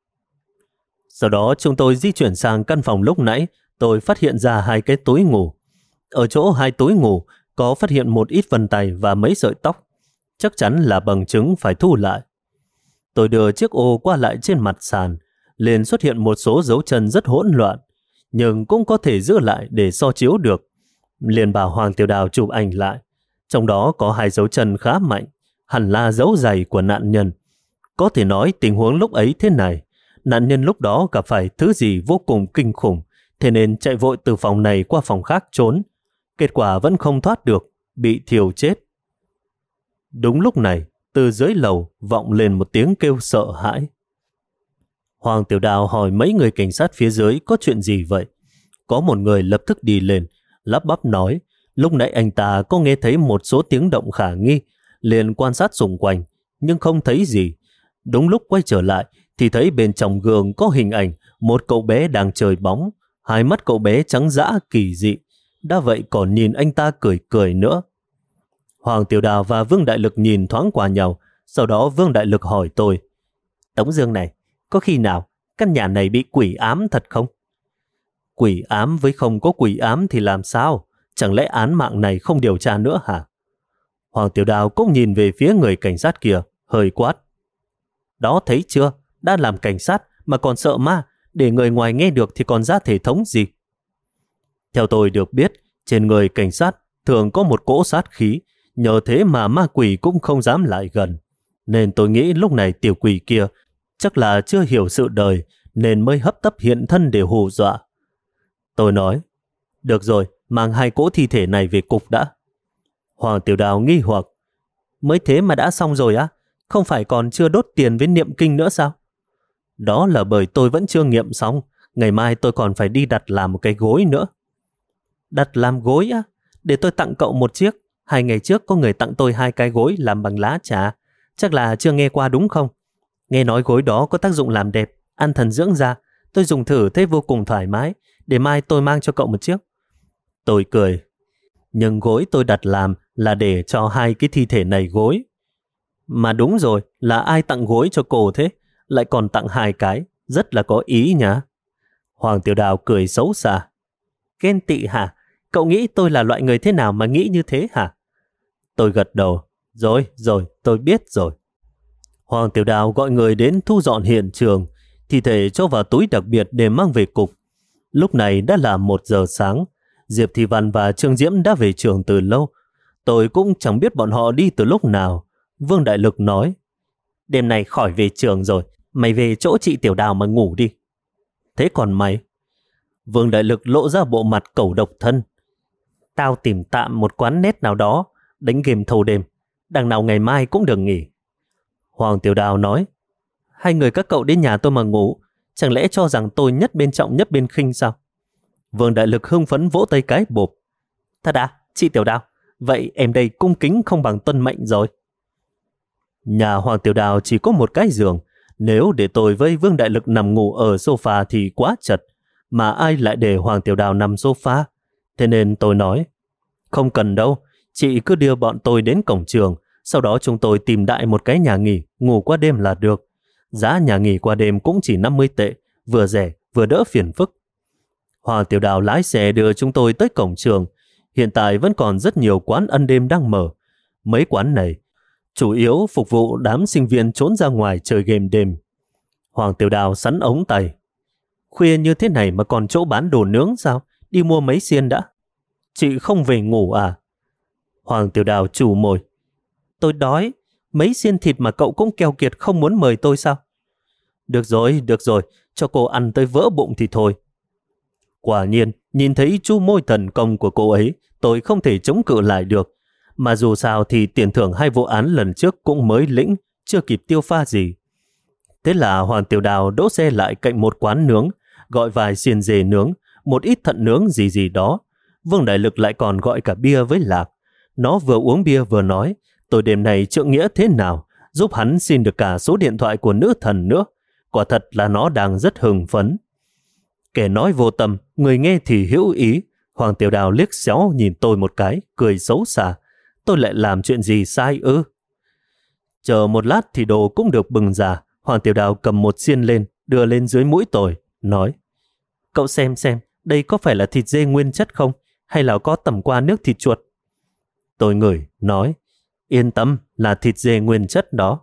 Sau đó chúng tôi di chuyển sang căn phòng lúc nãy, tôi phát hiện ra hai cái túi ngủ. Ở chỗ hai túi ngủ có phát hiện một ít vân tay và mấy sợi tóc. Chắc chắn là bằng chứng phải thu lại. Tôi đưa chiếc ô qua lại trên mặt sàn, liền xuất hiện một số dấu chân rất hỗn loạn, nhưng cũng có thể giữ lại để so chiếu được. Liền bảo Hoàng Tiểu Đào chụp ảnh lại. Trong đó có hai dấu chân khá mạnh, hẳn là dấu giày của nạn nhân. Có thể nói tình huống lúc ấy thế này, nạn nhân lúc đó gặp phải thứ gì vô cùng kinh khủng, thế nên chạy vội từ phòng này qua phòng khác trốn. Kết quả vẫn không thoát được, bị thiêu chết. Đúng lúc này, từ dưới lầu vọng lên một tiếng kêu sợ hãi. Hoàng Tiểu Đào hỏi mấy người cảnh sát phía dưới có chuyện gì vậy. Có một người lập tức đi lên, lắp bắp nói, lúc nãy anh ta có nghe thấy một số tiếng động khả nghi, liền quan sát xung quanh, nhưng không thấy gì. Đúng lúc quay trở lại, thì thấy bên trong gương có hình ảnh một cậu bé đang chơi bóng. Hai mắt cậu bé trắng dã kỳ dị, đã vậy còn nhìn anh ta cười cười nữa. Hoàng Tiểu Đào và Vương Đại Lực nhìn thoáng qua nhau, sau đó Vương Đại Lực hỏi tôi, Tống Dương này, có khi nào căn nhà này bị quỷ ám thật không? Quỷ ám với không có quỷ ám thì làm sao? Chẳng lẽ án mạng này không điều tra nữa hả? Hoàng Tiểu Đào cũng nhìn về phía người cảnh sát kia, hơi quát. Đó thấy chưa, đã làm cảnh sát mà còn sợ ma, để người ngoài nghe được thì còn ra thể thống gì. Theo tôi được biết, trên người cảnh sát thường có một cỗ sát khí, nhờ thế mà ma quỷ cũng không dám lại gần. Nên tôi nghĩ lúc này tiểu quỷ kia chắc là chưa hiểu sự đời nên mới hấp tấp hiện thân để hù dọa. Tôi nói, được rồi, mang 2 cỗ thi thể này về cục đã. Hoàng Tiểu Đào nghi hoặc, mới thế mà đã xong rồi á? Không phải còn chưa đốt tiền với niệm kinh nữa sao? Đó là bởi tôi vẫn chưa nghiệm xong. Ngày mai tôi còn phải đi đặt làm một cái gối nữa. Đặt làm gối á? Để tôi tặng cậu một chiếc. 2 ngày trước có người tặng tôi 2 cái gối làm bằng lá trà. Chắc là chưa nghe qua đúng không? Nghe nói gối đó có tác dụng làm đẹp, an thần dưỡng da. Tôi dùng thử thấy vô cùng thoải mái. Để mai tôi mang cho cậu một chiếc. Tôi cười. Nhưng gối tôi đặt làm là để cho 2 cái thi thể này gối. Mà đúng rồi, là ai tặng gối cho cô thế? Lại còn tặng 2 cái, rất là có ý nhá. Hoàng Tiểu Đào cười xấu xa. Ghen tị hả? Cậu nghĩ tôi là loại người thế nào mà nghĩ như thế hả? Tôi gật đầu. Rồi, tôi biết rồi. Hoàng Tiểu Đào gọi người đến thu dọn hiện trường, thi thể cho vào túi đặc biệt để mang về cục. Lúc này đã là 1 giờ sáng. Diệp Thị Văn và Trương Diễm đã về trường từ lâu. Tôi cũng chẳng biết bọn họ đi từ lúc nào. Vương Đại Lực nói, đêm nay khỏi về trường rồi, mày về chỗ chị Tiểu Đào mà ngủ đi. Thế còn mày? Vương Đại Lực lộ ra bộ mặt cẩu độc thân. Tao tìm tạm một quán nét nào đó, đánh game thâu đêm, đằng nào ngày mai cũng được nghỉ. Hoàng Tiểu Đào nói, 2 người các cậu đến nhà tôi mà ngủ, chẳng lẽ cho rằng tôi nhất bên trọng nhất bên khinh sao? Vương Đại Lực hưng phấn vỗ tay cái bộp. Thật à, chị Tiểu Đào, vậy em đây cung kính không bằng tuân mệnh rồi. Nhà Hoàng Tiểu Đào chỉ có một cái giường, nếu để tôi với Vương Đại Lực nằm ngủ ở sofa thì quá chật, mà ai lại để Hoàng Tiểu Đào nằm sofa? Thế nên tôi nói, không cần đâu, chị cứ đưa bọn tôi đến cổng trường, sau đó chúng tôi tìm đại một cái nhà nghỉ, ngủ qua đêm là được. Giá nhà nghỉ qua đêm cũng chỉ 50 tệ, vừa rẻ vừa đỡ phiền phức. Hoàng Tiểu Đào lái xe đưa chúng tôi tới cổng trường. Hiện tại vẫn còn rất nhiều quán ăn đêm đang mở. Mấy quán này chủ yếu phục vụ đám sinh viên trốn ra ngoài chơi game đêm. Hoàng Tiểu Đào sắn ống tay. Khuya như thế này mà còn chỗ bán đồ nướng sao? Đi mua mấy xiên đã. Chị không về ngủ à? Hoàng Tiểu Đào trù môi. Tôi đói. Mấy xiên thịt mà cậu cũng keo kiệt không muốn mời tôi sao? Được rồi, cho cô ăn tới vỡ bụng thì thôi. Quả nhiên, nhìn thấy chu môi thần công của cô ấy, tôi không thể chống cự lại được. Mà dù sao thì tiền thưởng 2 vụ án lần trước cũng mới lĩnh, chưa kịp tiêu pha gì. Thế là Hoàng Tiểu Đào đỗ xe lại cạnh một quán nướng, gọi vài xiên dê nướng, một ít thận nướng gì gì đó. Vương Đại Lực lại còn gọi cả bia với Lạc. Nó vừa uống bia vừa nói, tôi đêm này trượng nghĩa thế nào, giúp hắn xin được cả số điện thoại của nữ thần nữa. Quả thật là nó đang rất hưng phấn. Kẻ nói vô tâm, người nghe thì hữu ý. Hoàng Tiểu Đào liếc xéo nhìn tôi một cái, cười xấu xa. Tôi lại làm chuyện gì sai ư? Chờ một lát thì đồ cũng được bừng ra. Hoàng Tiểu Đào cầm một xiên lên, đưa lên dưới mũi tôi, nói, cậu xem, đây có phải là thịt dê nguyên chất không? Hay là có tẩm qua nước thịt chuột? Tôi ngửi, nói, yên tâm, là thịt dê nguyên chất đó.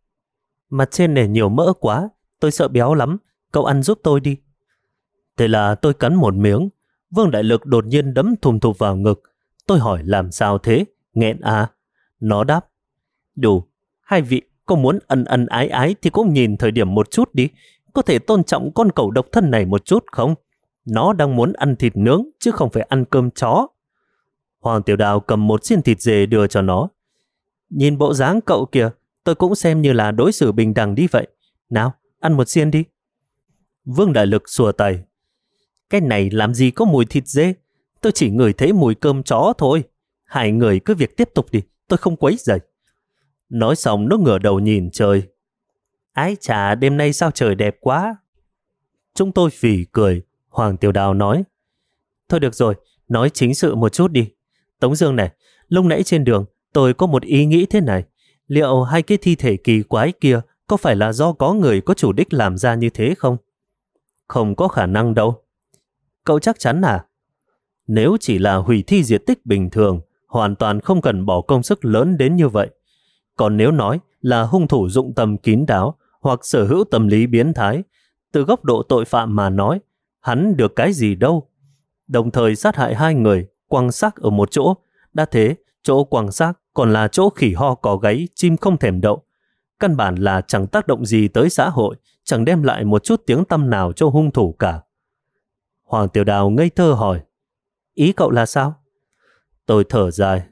Mà trên này nhiều mỡ quá, tôi sợ béo lắm, cậu ăn giúp tôi đi. Thế là tôi cắn một miếng. Vương Đại Lực đột nhiên đấm thùm thụp vào ngực. Tôi hỏi làm sao thế? Nghẹn à? Nó đáp, đủ, 2 vị có muốn ân ân ái ái thì cũng nhìn thời điểm một chút đi. Có thể tôn trọng con cẩu độc thân này một chút không? Nó đang muốn ăn thịt nướng chứ không phải ăn cơm chó. Hoàng Tiểu Đào cầm một xiên thịt dê đưa cho nó. Nhìn bộ dáng cậu kìa, tôi cũng xem như là đối xử bình đẳng đi vậy. Nào, ăn một xiên đi. Vương Đại Lực xua tay. Cái này làm gì có mùi thịt dê? Tôi chỉ ngửi thấy mùi cơm chó thôi. 2 người cứ việc tiếp tục đi, tôi không quấy rầy. Nói xong nó ngửa đầu nhìn trời. Ái chà, đêm nay sao trời đẹp quá. Chúng tôi phì cười. Hoàng Tiểu Đào nói, thôi được rồi, nói chính sự một chút đi. Tống Dương này, lúc nãy trên đường tôi có một ý nghĩ thế này. Liệu 2 cái thi thể kỳ quái kia có phải là do có người có chủ đích làm ra như thế không? Không có khả năng đâu. Cậu chắc chắn à? Nếu chỉ là hủy thi diệt tích bình thường, hoàn toàn không cần bỏ công sức lớn đến như vậy. Còn nếu nói là hung thủ dụng tâm kín đáo hoặc sở hữu tâm lý biến thái, Từ góc độ tội phạm mà nói, hắn được cái gì đâu. Đồng thời sát hại 2 người, quăng xác ở một chỗ. Đã thế, chỗ quăng xác còn là chỗ khỉ ho cò gáy, chim không thèm đậu. Căn bản là chẳng tác động gì tới xã hội, chẳng đem lại một chút tiếng tăm nào cho hung thủ cả. Hoàng Tiểu Đào ngây thơ hỏi, ý cậu là sao? Tôi thở dài.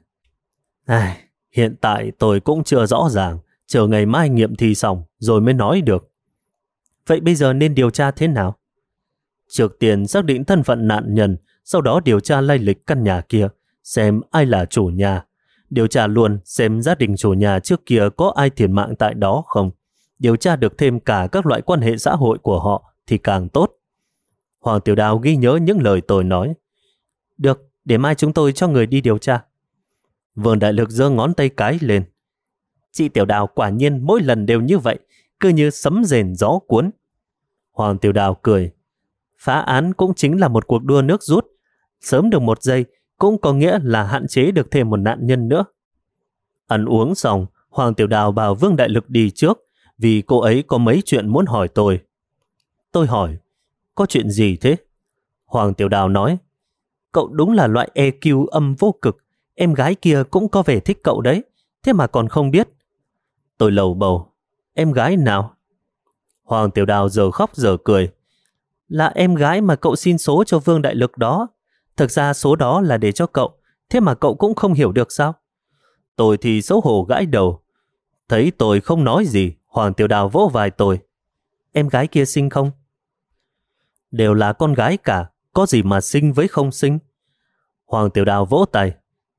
Hiện tại tôi cũng chưa rõ ràng, chờ ngày mai nghiệm thi xong rồi mới nói được. Vậy bây giờ nên điều tra thế nào? Trước tiên xác định thân phận nạn nhân, sau đó điều tra lai lịch căn nhà kia, xem ai là chủ nhà. Điều tra luôn xem gia đình chủ nhà trước kia có ai thiệt mạng tại đó không. Điều tra được thêm cả các loại quan hệ xã hội của họ thì càng tốt. Hoàng Tiểu Đào ghi nhớ những lời tôi nói. Được, để mai chúng tôi cho người đi điều tra. Vương Đại Lực giơ ngón tay cái lên. Chị Tiểu Đào quả nhiên mỗi lần đều như vậy, cứ như sấm rền gió cuốn. Hoàng Tiểu Đào cười. Phá án cũng chính là một cuộc đua nước rút. Sớm được 1 giây cũng có nghĩa là hạn chế được thêm một nạn nhân nữa. Ăn uống xong, Hoàng Tiểu Đào bảo Vương Đại Lực đi trước, vì cô ấy có mấy chuyện muốn hỏi tôi. Tôi hỏi, có chuyện gì thế? Hoàng Tiểu Đào nói, cậu đúng là loại EQ âm vô cực, em gái kia cũng có vẻ thích cậu đấy, thế mà còn không biết. Tôi lầu bầu, em gái nào? Hoàng Tiểu Đào giờ khóc giờ cười. Là em gái mà cậu xin số cho Vương Đại Lực đó. Thực ra số đó là để cho cậu, thế mà cậu cũng không hiểu được sao? Tôi thì xấu hổ gãi đầu. Thấy tôi không nói gì, Hoàng Tiểu Đào vỗ vai tôi. Em gái kia xinh không? Đều là con gái cả, có gì mà xinh với không xinh? Hoàng Tiểu Đào vỗ tay.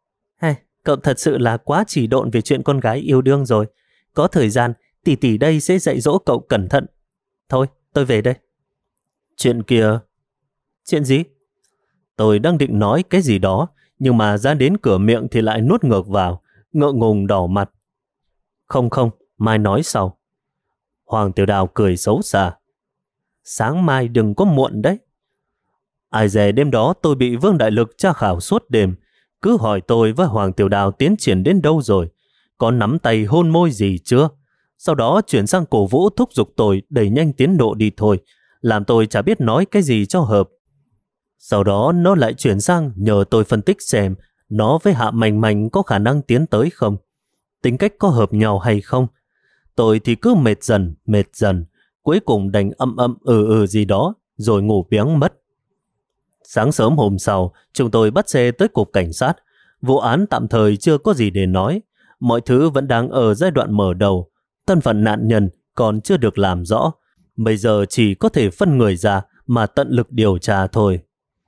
Cậu thật sự là quá chỉ độn về chuyện con gái yêu đương rồi. Có thời gian, tỷ tỷ đây sẽ dạy dỗ cậu cẩn thận. Thôi, tôi về đây. Chuyện kia... Chuyện gì? Tôi đang định nói cái gì đó, nhưng mà ra đến cửa miệng thì lại nuốt ngược vào, ngượng ngùng đỏ mặt. Không, mai nói sau. Hoàng Tiểu Đào cười xấu xa. Sáng mai đừng có muộn đấy. Ai dè đêm đó tôi bị Vương Đại Lực tra khảo suốt đêm, cứ hỏi tôi với Hoàng Tiểu Đào tiến triển đến đâu rồi, có nắm tay hôn môi gì chưa. Sau đó chuyển sang cổ vũ thúc giục tôi đẩy nhanh tiến độ đi thôi, làm tôi chả biết nói cái gì cho hợp. Sau đó nó lại chuyển sang nhờ tôi phân tích xem nó với Hạ Mành Mành có khả năng tiến tới không, tính cách có hợp nhau hay không. Tôi thì cứ mệt dần, cuối cùng đành gì đó, rồi ngủ biếng mất. Sáng sớm hôm sau, chúng tôi bắt xe tới cục cảnh sát. Vụ án tạm thời chưa có gì để nói. Mọi thứ vẫn đang ở giai đoạn mở đầu. Thân phận nạn nhân còn chưa được làm rõ. Bây giờ chỉ có thể phân người ra mà tận lực điều tra thôi.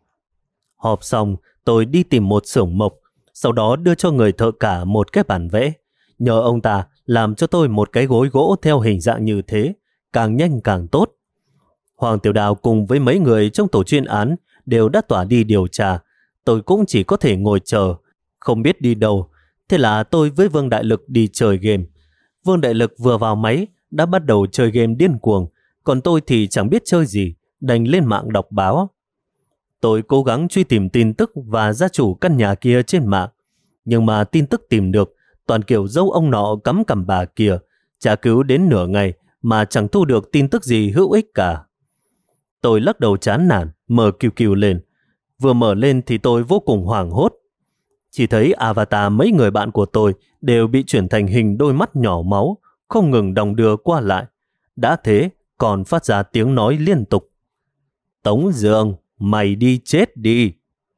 Họp xong, tôi đi tìm một xưởng mộc, sau đó đưa cho người thợ cả một cái bản vẽ. Nhờ ông ta làm cho tôi một cái gối gỗ theo hình dạng như thế, càng nhanh càng tốt. Hoàng Tiểu Đào cùng với mấy người trong tổ chuyên án đều đã tỏa đi điều tra. Tôi cũng chỉ có thể ngồi chờ, không biết đi đâu. Thế là tôi với Vương Đại Lực đi chơi game. Vương Đại Lực vừa vào máy đã bắt đầu chơi game điên cuồng, còn tôi thì chẳng biết chơi gì, đành lên mạng đọc báo. Tôi cố gắng truy tìm tin tức và gia chủ căn nhà kia trên mạng, nhưng mà tin tức tìm được toàn kiểu dâu ông nọ cắm cằm bà kia, tra cứu đến nửa ngày mà chẳng thu được tin tức gì hữu ích cả. Tôi lắc đầu chán nản, mở QQ lên. Vừa mở lên thì tôi vô cùng hoảng hốt. Chỉ thấy avatar mấy người bạn của tôi đều bị chuyển thành hình đôi mắt nhỏ máu, không ngừng đong đưa qua lại. Đã thế, còn phát ra tiếng nói liên tục. Tống Dương, mày đi chết đi.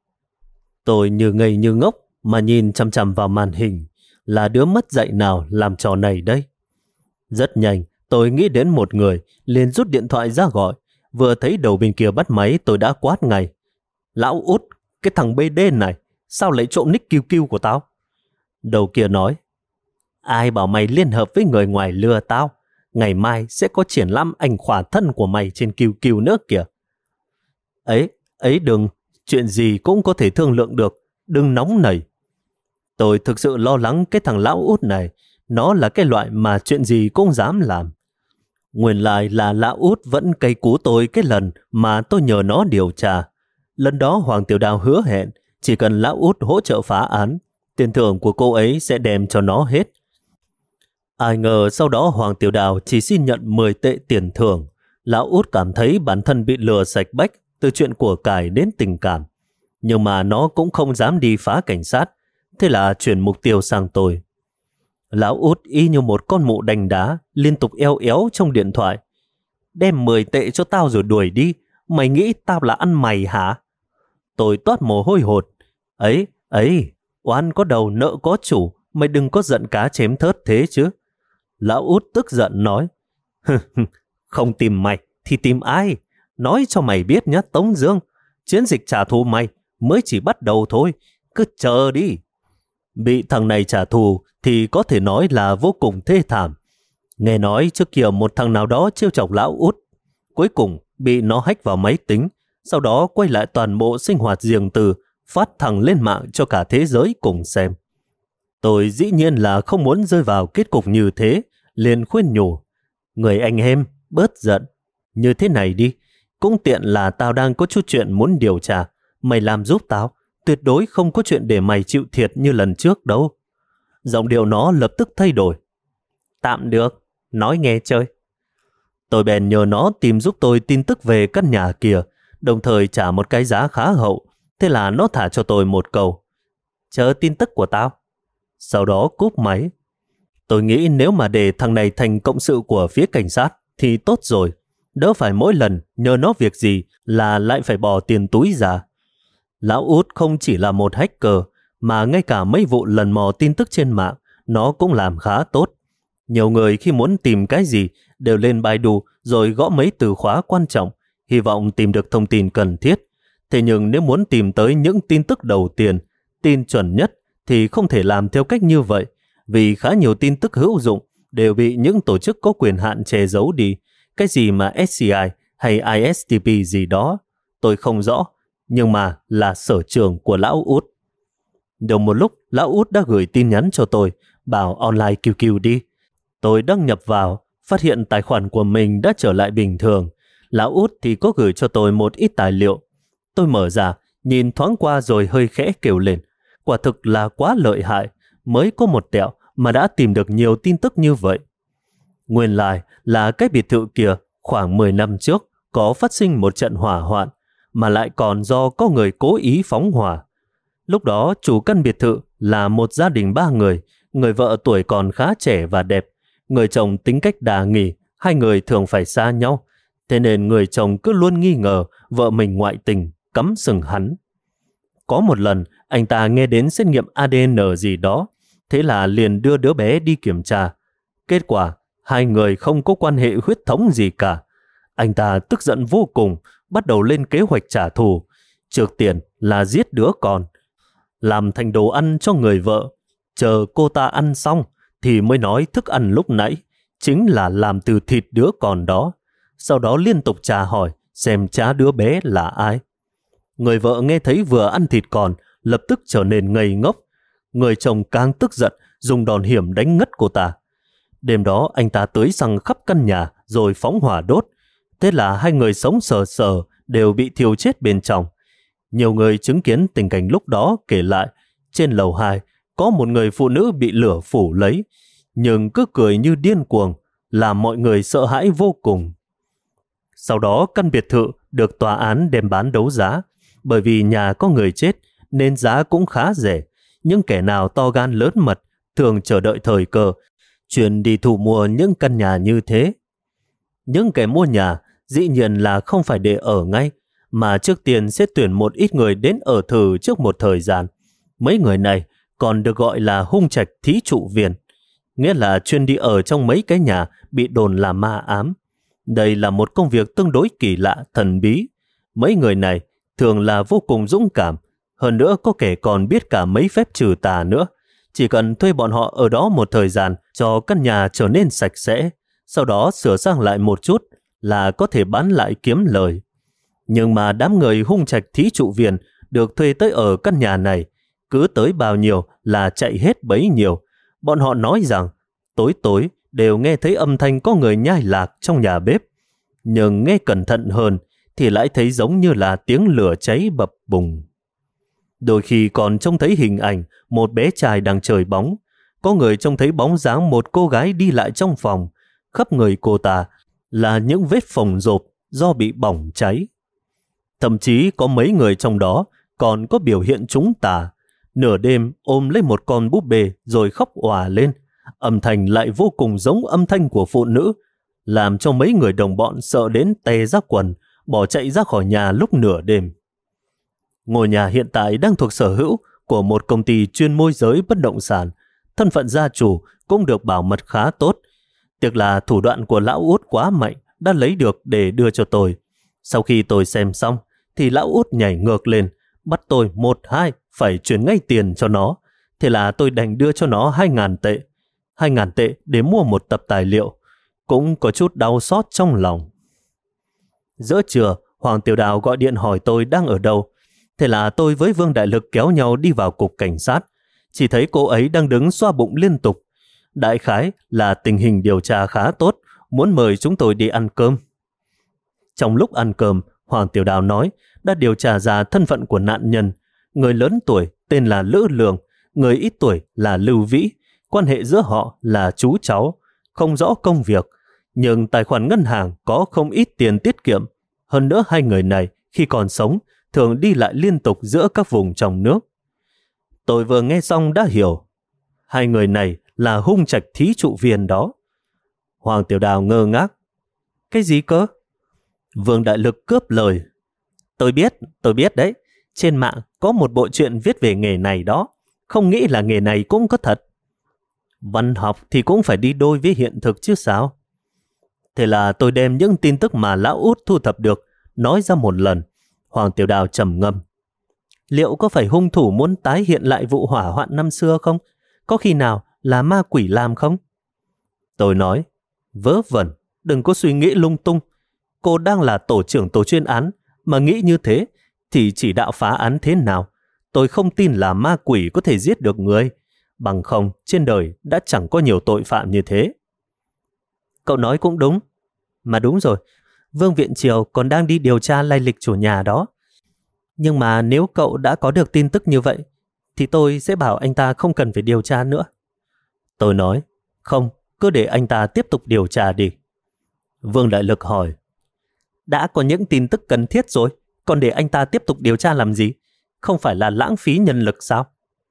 Tôi như ngây như ngốc mà nhìn chằm chằm vào màn hình. Là đứa mất dạy nào làm trò này đây? Rất nhanh, tôi nghĩ đến một người, liền rút điện thoại ra gọi. Vừa thấy đầu bên kia bắt máy tôi đã quát ngay. Lão Út, cái thằng BD này, sao lại trộm nick QQ của tao? Đầu kia nói, ai bảo mày liên hợp với người ngoài lừa tao? Ngày mai sẽ có triển lãm ảnh khỏa thân của mày trên QQ nữa kìa. Ấy đừng, chuyện gì cũng có thể thương lượng được, đừng nóng nảy. Tôi thực sự lo lắng cái thằng Lão Út này, nó là cái loại mà chuyện gì cũng dám làm. Nguyên lại là Lão Út vẫn cay cú tôi cái lần mà tôi nhờ nó điều tra. Lần đó Hoàng Tiểu Đào hứa hẹn chỉ cần Lão Út hỗ trợ phá án, tiền thưởng của cô ấy sẽ đem cho nó hết. Ai ngờ sau đó Hoàng Tiểu Đào chỉ xin nhận 10 tệ tiền thưởng. Lão Út cảm thấy bản thân bị lừa sạch bách từ chuyện của cải đến tình cảm. Nhưng mà nó cũng không dám đi phá cảnh sát, thế là chuyển mục tiêu sang tôi. Lão Út y như một con mụ đành đá, liên tục eo éo trong điện thoại. Đem 10 tệ cho tao rồi đuổi đi, mày nghĩ tao là ăn mày hả? Tôi toát mồ hôi hột. Ấy, oan có đầu nợ có chủ, mày đừng có giận cá chém thớt thế chứ. Lão Út tức giận nói, không tìm mày thì tìm ai? Nói cho mày biết nhá Tống Dương, chiến dịch trả thù mày mới chỉ bắt đầu thôi, cứ chờ đi. Bị thằng này trả thù thì có thể nói là vô cùng thê thảm. Nghe nói trước kia một thằng nào đó trêu chọc Lão Út, cuối cùng bị nó hack vào máy tính, sau đó quay lại toàn bộ sinh hoạt riêng tư, phát thẳng lên mạng cho cả thế giới cùng xem. Tôi dĩ nhiên là không muốn rơi vào kết cục như thế, liền khuyên nhủ, người anh em, bớt giận. Như thế này đi, cũng tiện là tao đang có chút chuyện muốn điều tra, mày làm giúp tao, tuyệt đối không có chuyện để mày chịu thiệt như lần trước đâu. Giọng điệu nó lập tức thay đổi. Tạm được, nói nghe chơi. Tôi bèn nhờ nó tìm giúp tôi tin tức về căn nhà kia, đồng thời trả một cái giá khá hậu. Thế là nó thả cho tôi một câu, chờ tin tức của tao. Sau đó cúp máy. Tôi nghĩ nếu mà để thằng này thành cộng sự của phía cảnh sát thì tốt rồi, đỡ phải mỗi lần nhờ nó việc gì là lại phải bỏ tiền túi ra. Lão Út không chỉ là một hacker, mà ngay cả mấy vụ lần mò tin tức trên mạng nó cũng làm khá tốt. Nhiều người khi muốn tìm cái gì đều lên Baidu rồi gõ mấy từ khóa quan trọng, hy vọng tìm được thông tin cần thiết. Thế nhưng nếu muốn tìm tới những tin tức đầu tiên, tin chuẩn nhất thì không thể làm theo cách như vậy, vì khá nhiều tin tức hữu dụng đều bị những tổ chức có quyền hạn che giấu đi. Cái gì mà SCI hay ISTP gì đó, tôi không rõ, nhưng mà là sở trường của Lão Út. Được một lúc, Lão Út đã gửi tin nhắn cho tôi, bảo online QQ đi. Tôi đăng nhập vào, phát hiện tài khoản của mình đã trở lại bình thường. Lão Út thì có gửi cho tôi một ít tài liệu. Tôi mở ra, nhìn thoáng qua rồi hơi khẽ kêu lên. Quả thực là quá lợi hại, mới có một tẹo mà đã tìm được nhiều tin tức như vậy. Nguyên lai là cái biệt thự kia khoảng 10 năm trước có phát sinh một trận hỏa hoạn, mà lại còn do có người cố ý phóng hỏa. Lúc đó chủ căn biệt thự là một gia đình 3 người vợ tuổi còn khá trẻ và đẹp, người chồng tính cách đa nghi, hai người thường phải xa nhau, thế nên người chồng cứ luôn nghi ngờ vợ mình ngoại tình, cắm sừng hắn. Có một lần, anh ta nghe đến xét nghiệm ADN gì đó, thế là liền đưa đứa bé đi kiểm tra. Kết quả, hai người không có quan hệ huyết thống gì cả. Anh ta tức giận vô cùng, bắt đầu lên kế hoạch trả thù. Trước tiên là giết đứa con, làm thành đồ ăn cho người vợ. Chờ cô ta ăn xong thì mới nói thức ăn lúc nãy chính là làm từ thịt đứa con đó. Sau đó liên tục tra hỏi xem cha đứa bé là ai. Người vợ nghe thấy vừa ăn thịt con, lập tức trở nên ngây ngốc. Người chồng càng tức giận, dùng đòn hiểm đánh ngất cô ta. Đêm đó anh ta tưới xăng khắp căn nhà rồi phóng hỏa đốt. Thế là hai người sống sờ sờ đều bị thiêu chết bên trong. Nhiều người chứng kiến tình cảnh lúc đó kể lại, trên lầu 2 có một người phụ nữ bị lửa phủ lấy, nhưng cứ cười như điên cuồng, làm mọi người sợ hãi vô cùng. Sau đó căn biệt thự được tòa án đem bán đấu giá, bởi vì nhà có người chết nên giá cũng khá rẻ. Những kẻ nào to gan lớn mật thường chờ đợi thời cơ, chuyển đi thu mua những căn nhà như thế. Những kẻ mua nhà dĩ nhiên là không phải để ở ngay, mà trước tiên sẽ tuyển một ít người đến ở thử trước một thời gian. Mấy người này còn được gọi là hung trạch thí trụ viên, nghĩa là chuyên đi ở trong mấy cái nhà bị đồn là ma ám. Đây là một công việc tương đối kỳ lạ, thần bí. Mấy người này thường là vô cùng dũng cảm, hơn nữa có kẻ còn biết cả mấy phép trừ tà nữa. Chỉ cần thuê bọn họ ở đó một thời gian cho căn nhà trở nên sạch sẽ, sau đó sửa sang lại một chút là có thể bán lại kiếm lời. Nhưng mà đám người hung trạch thí trụ viên được thuê tới ở căn nhà này, cứ tới bao nhiêu là chạy hết bấy nhiêu. Bọn họ nói rằng tối tối đều nghe thấy âm thanh có người nhai lạc trong nhà bếp, nhưng nghe cẩn thận hơn thì lại thấy giống như là tiếng lửa cháy bập bùng. Đôi khi còn trông thấy hình ảnh một bé trai đang chơi bóng. Có người trông thấy bóng dáng một cô gái đi lại trong phòng. Khắp người cô ta là những vết phồng rộp do bị bỏng cháy. Thậm chí có mấy người trong đó còn có biểu hiện trúng tà, nửa đêm ôm lấy một con búp bê rồi khóc òa lên, âm thanh lại vô cùng giống âm thanh của phụ nữ, làm cho mấy người đồng bọn sợ đến tè ra quần, bỏ chạy ra khỏi nhà lúc nửa đêm. Ngôi nhà hiện tại đang thuộc sở hữu của một công ty chuyên môi giới bất động sản, thân phận gia chủ cũng được bảo mật khá tốt. Tiếc là thủ đoạn của lão út quá mạnh đã lấy được để đưa cho tôi. Sau khi tôi xem xong thì lão út nhảy ngược lên, bắt tôi 1-2 phải chuyển ngay tiền cho nó. Thế là tôi đành đưa cho nó 2.000 tệ. 2.000 tệ để mua một tập tài liệu. Cũng có chút đau xót trong lòng. Giữa trưa, Hoàng Tiểu Đào gọi điện hỏi tôi đang ở đâu. Thế là tôi với Vương Đại Lực kéo nhau đi vào cục cảnh sát. Chỉ thấy cô ấy đang đứng xoa bụng liên tục. Đại khái là tình hình điều tra khá tốt, muốn mời chúng tôi đi ăn cơm. Trong lúc ăn cơm, Hoàng Tiểu Đào nói đã điều tra ra thân phận của nạn nhân. Người lớn tuổi tên là Lữ Lương, người ít tuổi là Lưu Vĩ. Quan hệ giữa họ là chú cháu, không rõ công việc, nhưng tài khoản ngân hàng có không ít tiền tiết kiệm. Hơn nữa hai người này khi còn sống thường đi lại liên tục giữa các vùng trong nước. Tôi vừa nghe xong đã hiểu. Hai người này là hung trạch thí trụ viên đó. Hoàng Tiểu Đào ngơ ngác. Cái gì cơ? Vương Đại Lực cướp lời. Tôi biết đấy. Trên mạng có một bộ truyện viết về nghề này đó. Không nghĩ là nghề này cũng có thật. Văn học thì cũng phải đi đôi với hiện thực chứ sao? Thế là tôi đem những tin tức mà lão út thu thập được nói ra một lần. Hoàng Tiểu Đào trầm ngâm. Liệu có phải hung thủ muốn tái hiện lại vụ hỏa hoạn năm xưa không? Có khi nào là ma quỷ làm không? Tôi nói, vớ vẩn, đừng có suy nghĩ lung tung. Cô đang là tổ trưởng tổ chuyên án, mà nghĩ như thế thì chỉ đạo phá án thế nào? Tôi không tin là ma quỷ có thể giết được người. Bằng không, trên đời đã chẳng có nhiều tội phạm như thế. Cậu nói cũng đúng. Mà đúng rồi, Vương Viện Triều còn đang đi điều tra lai lịch chủ nhà đó. Nhưng mà nếu cậu đã có được tin tức như vậy, thì tôi sẽ bảo anh ta không cần phải điều tra nữa. Tôi nói, không, cứ để anh ta tiếp tục điều tra đi. Vương Đại Lực hỏi, đã có những tin tức cần thiết rồi, còn để anh ta tiếp tục điều tra làm gì? Không phải là lãng phí nhân lực sao?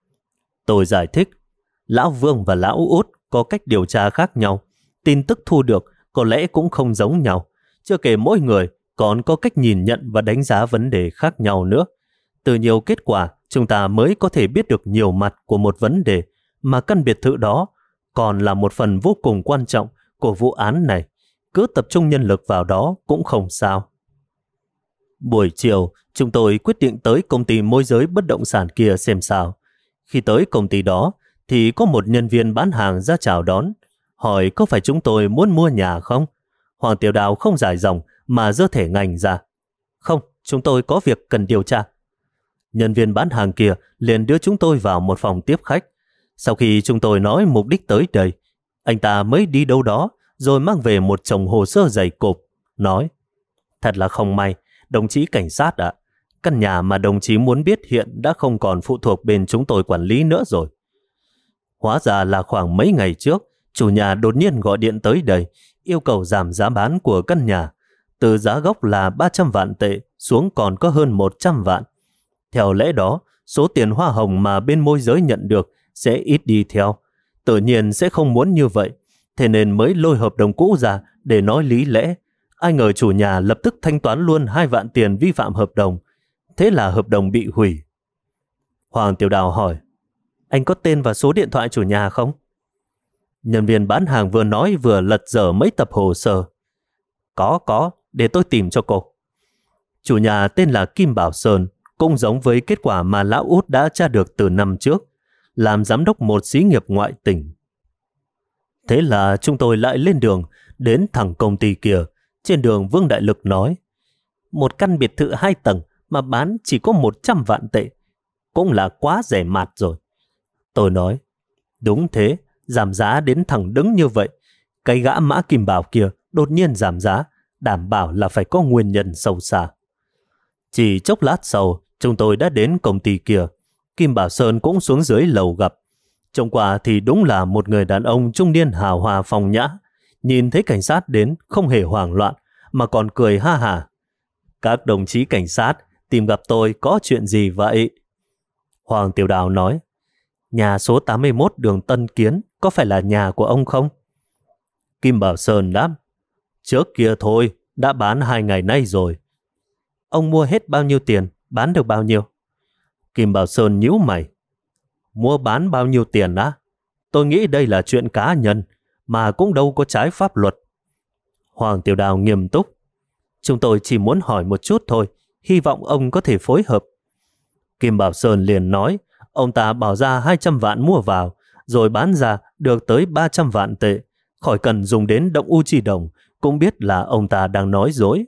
Tôi giải thích, Lão Vương và Lão Út có cách điều tra khác nhau. Tin tức thu được có lẽ cũng không giống nhau. Chưa kể mỗi người còn có cách nhìn nhận và đánh giá vấn đề khác nhau nữa. Từ nhiều kết quả, chúng ta mới có thể biết được nhiều mặt của một vấn đề, mà căn biệt thự đó còn là một phần vô cùng quan trọng của vụ án này. Cứ tập trung nhân lực vào đó cũng không sao. Buổi chiều, chúng tôi quyết định tới công ty môi giới bất động sản kia xem sao. Khi tới công ty đó, thì có một nhân viên bán hàng ra chào đón, hỏi có phải chúng tôi muốn mua nhà không? Hoàng Tiểu Đào không dài dòng mà giơ thẻ ngành ra. Không, chúng tôi có việc cần điều tra. Nhân viên bán hàng kia liền đưa chúng tôi vào một phòng tiếp khách. Sau khi chúng tôi nói mục đích tới đây, anh ta mới đi đâu đó rồi mang về một chồng hồ sơ dày cộp, nói: Thật là không may, đồng chí cảnh sát ạ. Căn nhà mà đồng chí muốn biết hiện đã không còn phụ thuộc bên chúng tôi quản lý nữa rồi. Hóa ra là khoảng mấy ngày trước, chủ nhà đột nhiên gọi điện tới đây, yêu cầu giảm giá bán của căn nhà, từ giá gốc là 300 vạn tệ xuống còn có hơn 100 vạn. Theo lẽ đó, số tiền hoa hồng mà bên môi giới nhận được sẽ ít đi theo. Tự nhiên sẽ không muốn như vậy, thế nên mới lôi hợp đồng cũ ra để nói lý lẽ. Ai ngờ chủ nhà lập tức thanh toán luôn 2 vạn tiền vi phạm hợp đồng. Thế là hợp đồng bị hủy. Hoàng Tiểu Đào hỏi: Anh có tên và số điện thoại chủ nhà không? Nhân viên bán hàng vừa nói vừa lật dở mấy tập hồ sơ. Có, để tôi tìm cho cô. Chủ nhà tên là Kim Bảo Sơn, cũng giống với kết quả mà lão út đã tra được từ năm trước, làm giám đốc một xí nghiệp ngoại tỉnh. Thế là chúng tôi lại lên đường, đến thẳng công ty kia. Trên đường Vương Đại Lực nói: Một căn biệt thự 2 tầng mà bán chỉ có 100 vạn tệ, cũng là quá rẻ mạt rồi. Tôi nói: Đúng thế, giảm giá đến thẳng đứng như vậy. Cái gã Mã Kim Bảo kia đột nhiên giảm giá, đảm bảo là phải có nguyên nhân sâu xa. Chỉ chốc lát sau, chúng tôi đã đến công ty kia. Kim Bảo Sơn cũng xuống dưới lầu gặp. Trông qua thì đúng là một người đàn ông trung niên hào hoa phong nhã, nhìn thấy cảnh sát đến không hề hoảng loạn mà còn cười ha hả. Các đồng chí cảnh sát tìm gặp tôi có chuyện gì vậy? Hoàng Tiểu Đào nói, nhà số 81 đường Tân Kiến có phải là nhà của ông không? Kim Bảo Sơn đáp, trước kia thôi, đã bán 2 ngày nay rồi. Ông mua hết bao nhiêu tiền, bán được bao nhiêu? Kim Bảo Sơn nhíu mày, mua bán bao nhiêu tiền á? Tôi nghĩ đây là chuyện cá nhân, mà cũng đâu có trái pháp luật. Hoàng Tiểu Đào nghiêm túc, chúng tôi chỉ muốn hỏi một chút thôi, hy vọng ông có thể phối hợp. Kim Bảo Sơn liền nói, ông ta bỏ ra 200 vạn mua vào, rồi bán ra được tới 300 vạn tệ, khỏi cần dùng đến động u chi đồng, cũng biết là ông ta đang nói dối.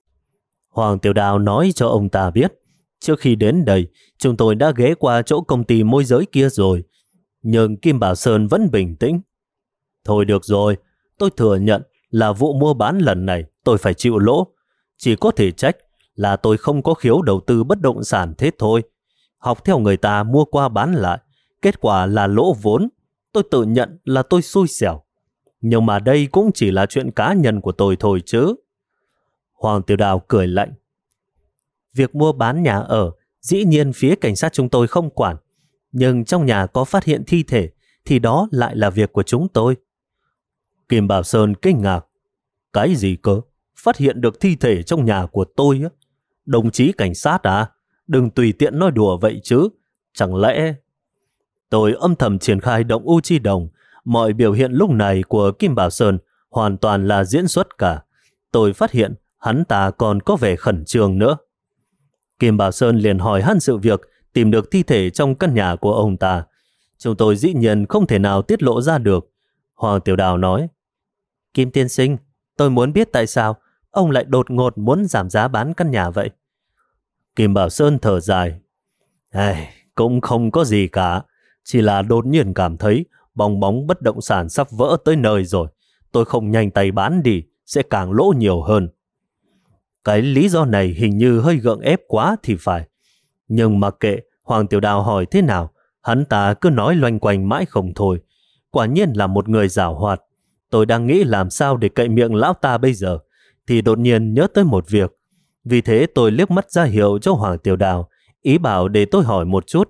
Hoàng Tiểu Đào nói cho ông ta biết, trước khi đến đây, chúng tôi đã ghé qua chỗ công ty môi giới kia rồi. Nhưng Kim Bảo Sơn vẫn bình tĩnh. Thôi được rồi, tôi thừa nhận là vụ mua bán lần này tôi phải chịu lỗ. Chỉ có thể trách là tôi không có khiếu đầu tư bất động sản thế thôi. Học theo người ta mua qua bán lại, kết quả là lỗ vốn. Tôi tự nhận là tôi xui xẻo. Nhưng mà đây cũng chỉ là chuyện cá nhân của tôi thôi chứ. Hoàng Tiểu Đào cười lạnh. Việc mua bán nhà ở, dĩ nhiên phía cảnh sát chúng tôi không quản. Nhưng trong nhà có phát hiện thi thể, thì đó lại là việc của chúng tôi. Kim Bảo Sơn kinh ngạc. Cái gì cơ? Phát hiện được thi thể trong nhà của tôi á? Đồng chí cảnh sát à? Đừng tùy tiện nói đùa vậy chứ. Chẳng lẽ... Tôi âm thầm triển khai động u chi đồng. Mọi biểu hiện lúc này của Kim Bảo Sơn hoàn toàn là diễn xuất cả. Tôi phát hiện hắn ta còn có vẻ khẩn trương nữa. Kim Bảo Sơn liền hỏi han sự việc tìm được thi thể trong căn nhà của ông ta. Chúng tôi dĩ nhiên không thể nào tiết lộ ra được. Hoàng Tiểu Đào nói, Kim tiên sinh, tôi muốn biết tại sao ông lại đột ngột muốn giảm giá bán căn nhà vậy. Kim Bảo Sơn thở dài, cũng không có gì cả, chỉ là đột nhiên cảm thấy bong bóng bất động sản sắp vỡ tới nơi rồi. Tôi không nhanh tay bán đi, sẽ càng lỗ nhiều hơn. Cái lý do này hình như hơi gượng ép quá thì phải. Nhưng mặc kệ Hoàng Tiểu Đào hỏi thế nào, hắn ta cứ nói loanh quanh mãi không thôi. Quả nhiên là một người giảo hoạt. Tôi đang nghĩ làm sao để cậy miệng lão ta bây giờ, thì đột nhiên nhớ tới một việc. Vì thế tôi liếc mắt ra hiệu cho Hoàng Tiểu Đào, ý bảo để tôi hỏi một chút.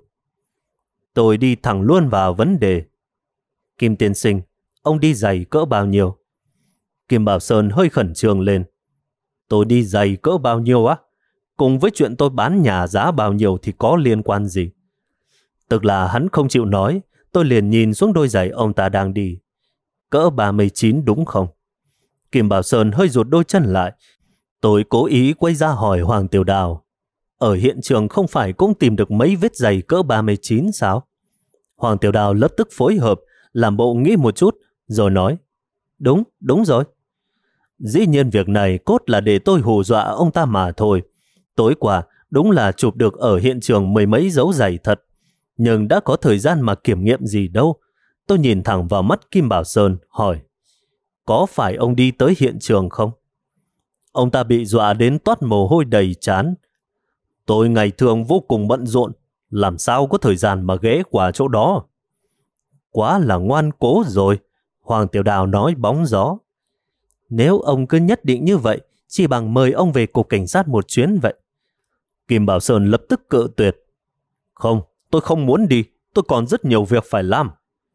Tôi đi thẳng luôn vào vấn đề. Kim tiên sinh, ông đi giày cỡ bao nhiêu? Kim Bảo Sơn hơi khẩn trương lên. Tôi đi giày cỡ bao nhiêu á? Cùng với chuyện tôi bán nhà giá bao nhiêu thì có liên quan gì? Tức là hắn không chịu nói, tôi liền nhìn xuống đôi giày ông ta đang đi. Cỡ 39 đúng không? Kim Bảo Sơn hơi rụt đôi chân lại. Tôi cố ý quay ra hỏi Hoàng Tiểu Đào. Ở hiện trường không phải cũng tìm được mấy vết giày cỡ 39 sao? Hoàng Tiểu Đào lập tức phối hợp, làm bộ nghĩ một chút, rồi nói. Đúng rồi. Dĩ nhiên việc này cốt là để tôi hù dọa ông ta mà thôi. Tối qua đúng là chụp được ở hiện trường mười mấy dấu giày thật. Nhưng đã có thời gian mà kiểm nghiệm gì đâu. Tôi nhìn thẳng vào mắt Kim Bảo Sơn, hỏi. Có phải ông đi tới hiện trường không? Ông ta bị dọa đến toát mồ hôi đầy trán. Tôi ngày thường vô cùng bận rộn, làm sao có thời gian mà ghé qua chỗ đó. Quá là ngoan cố rồi, Hoàng Tiểu Đào nói bóng gió. Nếu ông cứ nhất định như vậy, chỉ bằng mời ông về cục cảnh sát một chuyến vậy. Kim Bảo Sơn lập tức cự tuyệt. Không, tôi không muốn đi, tôi còn rất nhiều việc phải làm.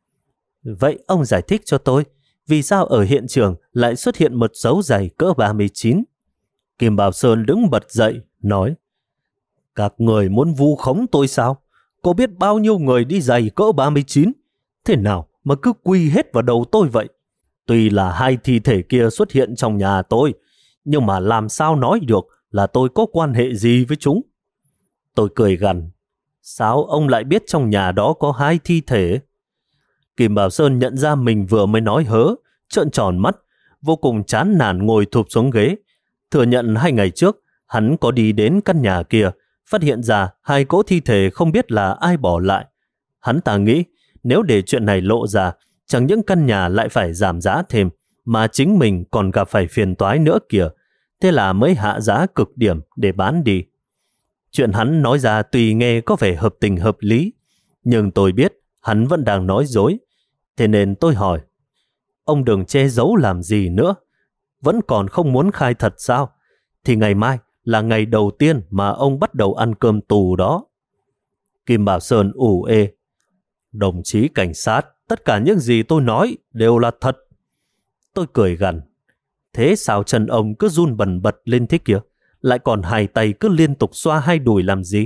Vậy ông giải thích cho tôi, vì sao ở hiện trường lại xuất hiện một dấu giày cỡ 39? Kim Bảo Sơn đứng bật dậy, nói. Các người muốn vu khống tôi sao? Có biết bao nhiêu người đi giày cỡ 39? Thế nào mà cứ quy hết vào đầu tôi vậy? Tuy là hai thi thể kia xuất hiện trong nhà tôi, nhưng mà làm sao nói được là tôi có quan hệ gì với chúng? Tôi cười gằn. Sao ông lại biết trong nhà đó có hai thi thể? Kim Bảo Sơn nhận ra mình vừa mới nói hớ, trợn tròn mắt, vô cùng chán nản ngồi thụp xuống ghế. Thừa nhận 2 ngày trước, hắn có đi đến căn nhà kia, phát hiện ra 2 cỗ thi thể không biết là ai bỏ lại. Hắn ta nghĩ, nếu để chuyện này lộ ra, chẳng những căn nhà lại phải giảm giá thêm, mà chính mình còn gặp phải phiền toái nữa kìa. Thế là mới hạ giá cực điểm để bán đi. Chuyện hắn nói ra tuy nghe có vẻ hợp tình hợp lý, nhưng tôi biết hắn vẫn đang nói dối. Thế nên tôi hỏi, Ông đừng che giấu làm gì nữa. Vẫn còn không muốn khai thật sao? Thì ngày mai là ngày đầu tiên mà ông bắt đầu ăn cơm tù đó. Kim Bảo Sơn ủ ê. Đồng chí cảnh sát, tất cả những gì tôi nói đều là thật. Tôi cười gằn. Thế sao chân ông cứ run bần bật lên thế kia? Lại còn hai tay cứ liên tục xoa hai đùi làm gì?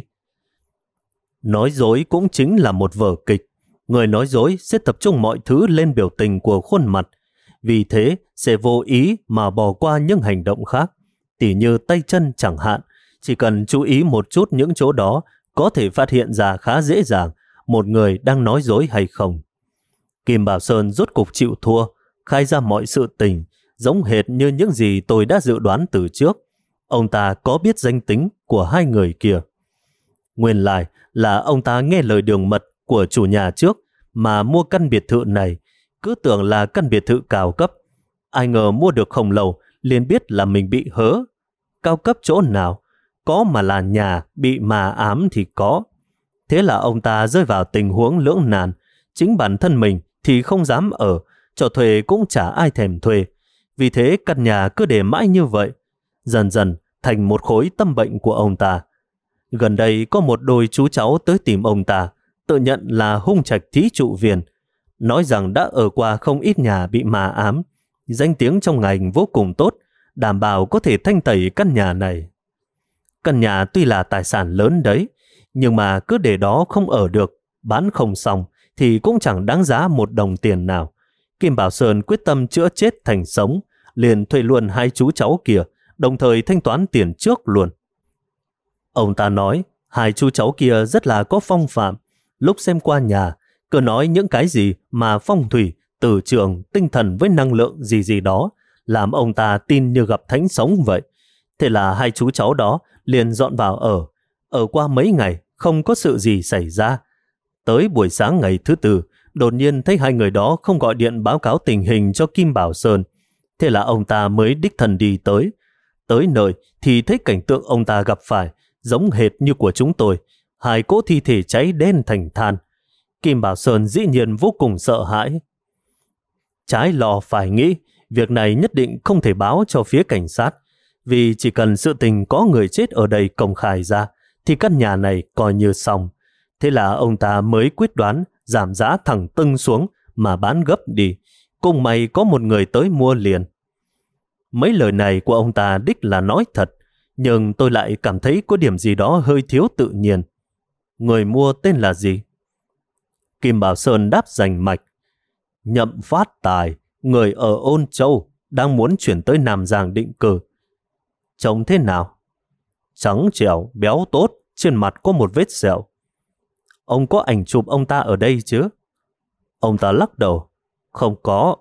Nói dối cũng chính là một vở kịch. Người nói dối sẽ tập trung mọi thứ lên biểu tình của khuôn mặt. Vì thế sẽ vô ý mà bỏ qua những hành động khác. Tỉ như tay chân chẳng hạn. Chỉ cần chú ý một chút những chỗ đó có thể phát hiện ra khá dễ dàng một người đang nói dối hay không. Kim Bảo Sơn rốt cục chịu thua, khai ra mọi sự tình, giống hệt như những gì tôi đã dự đoán từ trước. Ông ta có biết danh tính của hai người kia. Nguyên lai là ông ta nghe lời đường mật của chủ nhà trước mà mua căn biệt thự này, cứ tưởng là căn biệt thự cao cấp. Ai ngờ mua được không lâu liền biết là mình bị hớ. Cao cấp chỗ nào? Có mà là nhà bị mà ám thì có. Thế là ông ta rơi vào tình huống lưỡng nan. Chính bản thân mình thì không dám ở, cho thuê cũng chả ai thèm thuê. Vì thế căn nhà cứ để mãi như vậy, dần dần thành một khối tâm bệnh của ông ta. Gần đây có một đôi chú cháu tới tìm ông ta, tự nhận là hung trạch thí trụ viên, nói rằng đã ở qua không ít nhà bị ma ám, danh tiếng trong ngành vô cùng tốt, đảm bảo có thể thanh tẩy căn nhà này. Căn nhà tuy là tài sản lớn đấy, nhưng mà cứ để đó không ở được, bán không xong thì cũng chẳng đáng giá một đồng tiền nào. Kim Bảo Sơn quyết tâm chữa chết thành sống, liền thuê luôn hai chú cháu kia, đồng thời thanh toán tiền trước luôn. Ông ta nói hai chú cháu kia rất là có phong phạm. Lúc xem qua nhà, cứ nói những cái gì mà phong thủy, từ trường, tinh thần với năng lượng gì gì đó, làm ông ta tin như gặp thánh sống vậy. Thế là hai chú cháu đó liền dọn vào ở. Ở qua mấy ngày, không có sự gì xảy ra. Tới buổi sáng ngày thứ tư, đột nhiên thấy hai người đó không gọi điện báo cáo tình hình cho Kim Bảo Sơn. Thế là ông ta mới đích thân đi tới. Tới nơi thì thấy cảnh tượng ông ta gặp phải giống hệt như của chúng tôi. Hai cỗ thi thể cháy đen thành than. Kim Bảo Sơn dĩ nhiên vô cùng sợ hãi. Trái lo phải nghĩ, việc này nhất định không thể báo cho phía cảnh sát. Vì chỉ cần sự tình có người chết ở đây công khai ra, thì căn nhà này coi như xong. Thế là ông ta mới quyết đoán giảm giá thẳng tưng xuống mà bán gấp đi. Cùng may có một người tới mua liền. Mấy lời này của ông ta đích là nói thật, nhưng tôi lại cảm thấy có điểm gì đó hơi thiếu tự nhiên. Người mua tên là gì? Kim Bảo Sơn đáp rành mạch. Nhậm Phát Tài, người ở Ôn Châu, đang muốn chuyển tới Nam Giang định cư. Trông thế nào? Trắng trẻo, béo tốt, trên mặt có một vết sẹo. Ông có ảnh chụp ông ta ở đây chứ? Ông ta lắc đầu. Không có.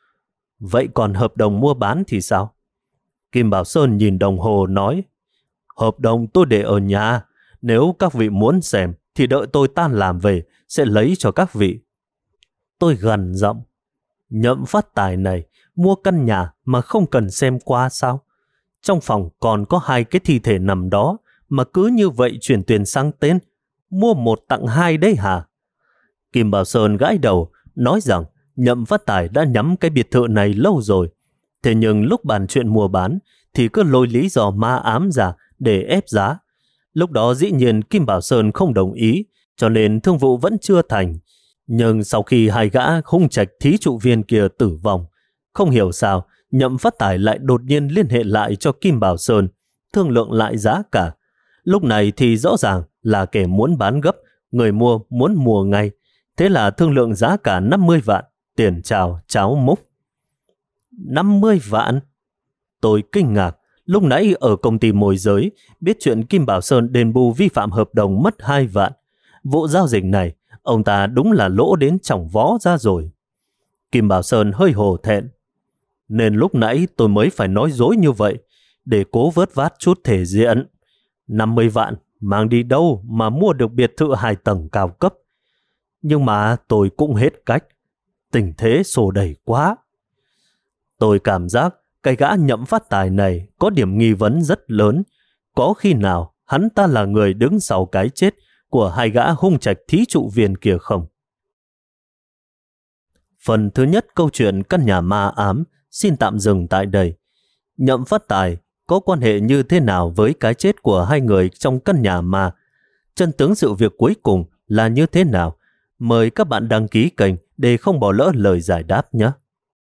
Vậy còn hợp đồng mua bán thì sao? Kim Bảo Sơn nhìn đồng hồ nói. Hợp đồng tôi để ở nhà. Nếu các vị muốn xem thì đợi tôi tan làm về sẽ lấy cho các vị. Tôi gằn giọng. Nhậm Phát Tài này mua căn nhà mà không cần xem qua sao? Trong phòng còn có hai cái thi thể nằm đó mà cứ như vậy chuyển tiền sang tên. Mua một tặng hai đấy hả? Kim Bảo Sơn gãi đầu, nói rằng Nhậm Phát Tài đã nhắm cái biệt thự này lâu rồi. Thế nhưng lúc bàn chuyện mua bán thì cứ lôi lý do ma ám ra để ép giá. Lúc đó dĩ nhiên Kim Bảo Sơn không đồng ý, cho nên thương vụ vẫn chưa thành. Nhưng sau khi hai gã hung trạch thí trụ viên kia tử vong, không hiểu sao Nhậm Phát Tài lại đột nhiên liên hệ lại cho Kim Bảo Sơn, thương lượng lại giá cả. Lúc này thì rõ ràng là kẻ muốn bán gấp, người mua muốn mua ngay. Thế là thương lượng giá cả 50 vạn, tiền chào cháo múc. 50 vạn? Tôi kinh ngạc. Lúc nãy ở công ty môi giới, biết chuyện Kim Bảo Sơn đền bù vi phạm hợp đồng mất 2 vạn. Vụ giao dịch này, ông ta đúng là lỗ đến chỏng vó ra rồi. Kim Bảo Sơn hơi hổ thẹn. Nên lúc nãy tôi mới phải nói dối như vậy, để cố vớt vát chút thể diện. 50 vạn, mang đi đâu mà mua được biệt thự 2 tầng cao cấp. Nhưng mà tôi cũng hết cách. Tình thế xô đẩy quá. Tôi cảm giác cái gã Nhậm Phát Tài này có điểm nghi vấn rất lớn. Có khi nào hắn ta là người đứng sau cái chết của hai gã hung trạch thí trụ viên kia không? Phần thứ nhất câu chuyện căn nhà ma ám xin tạm dừng tại đây. Nhậm Phát Tài có quan hệ như thế nào với cái chết của hai người trong căn nhà ma? Chân tướng sự việc cuối cùng là như thế nào? Mời các bạn đăng ký kênh để không bỏ lỡ lời giải đáp nhé.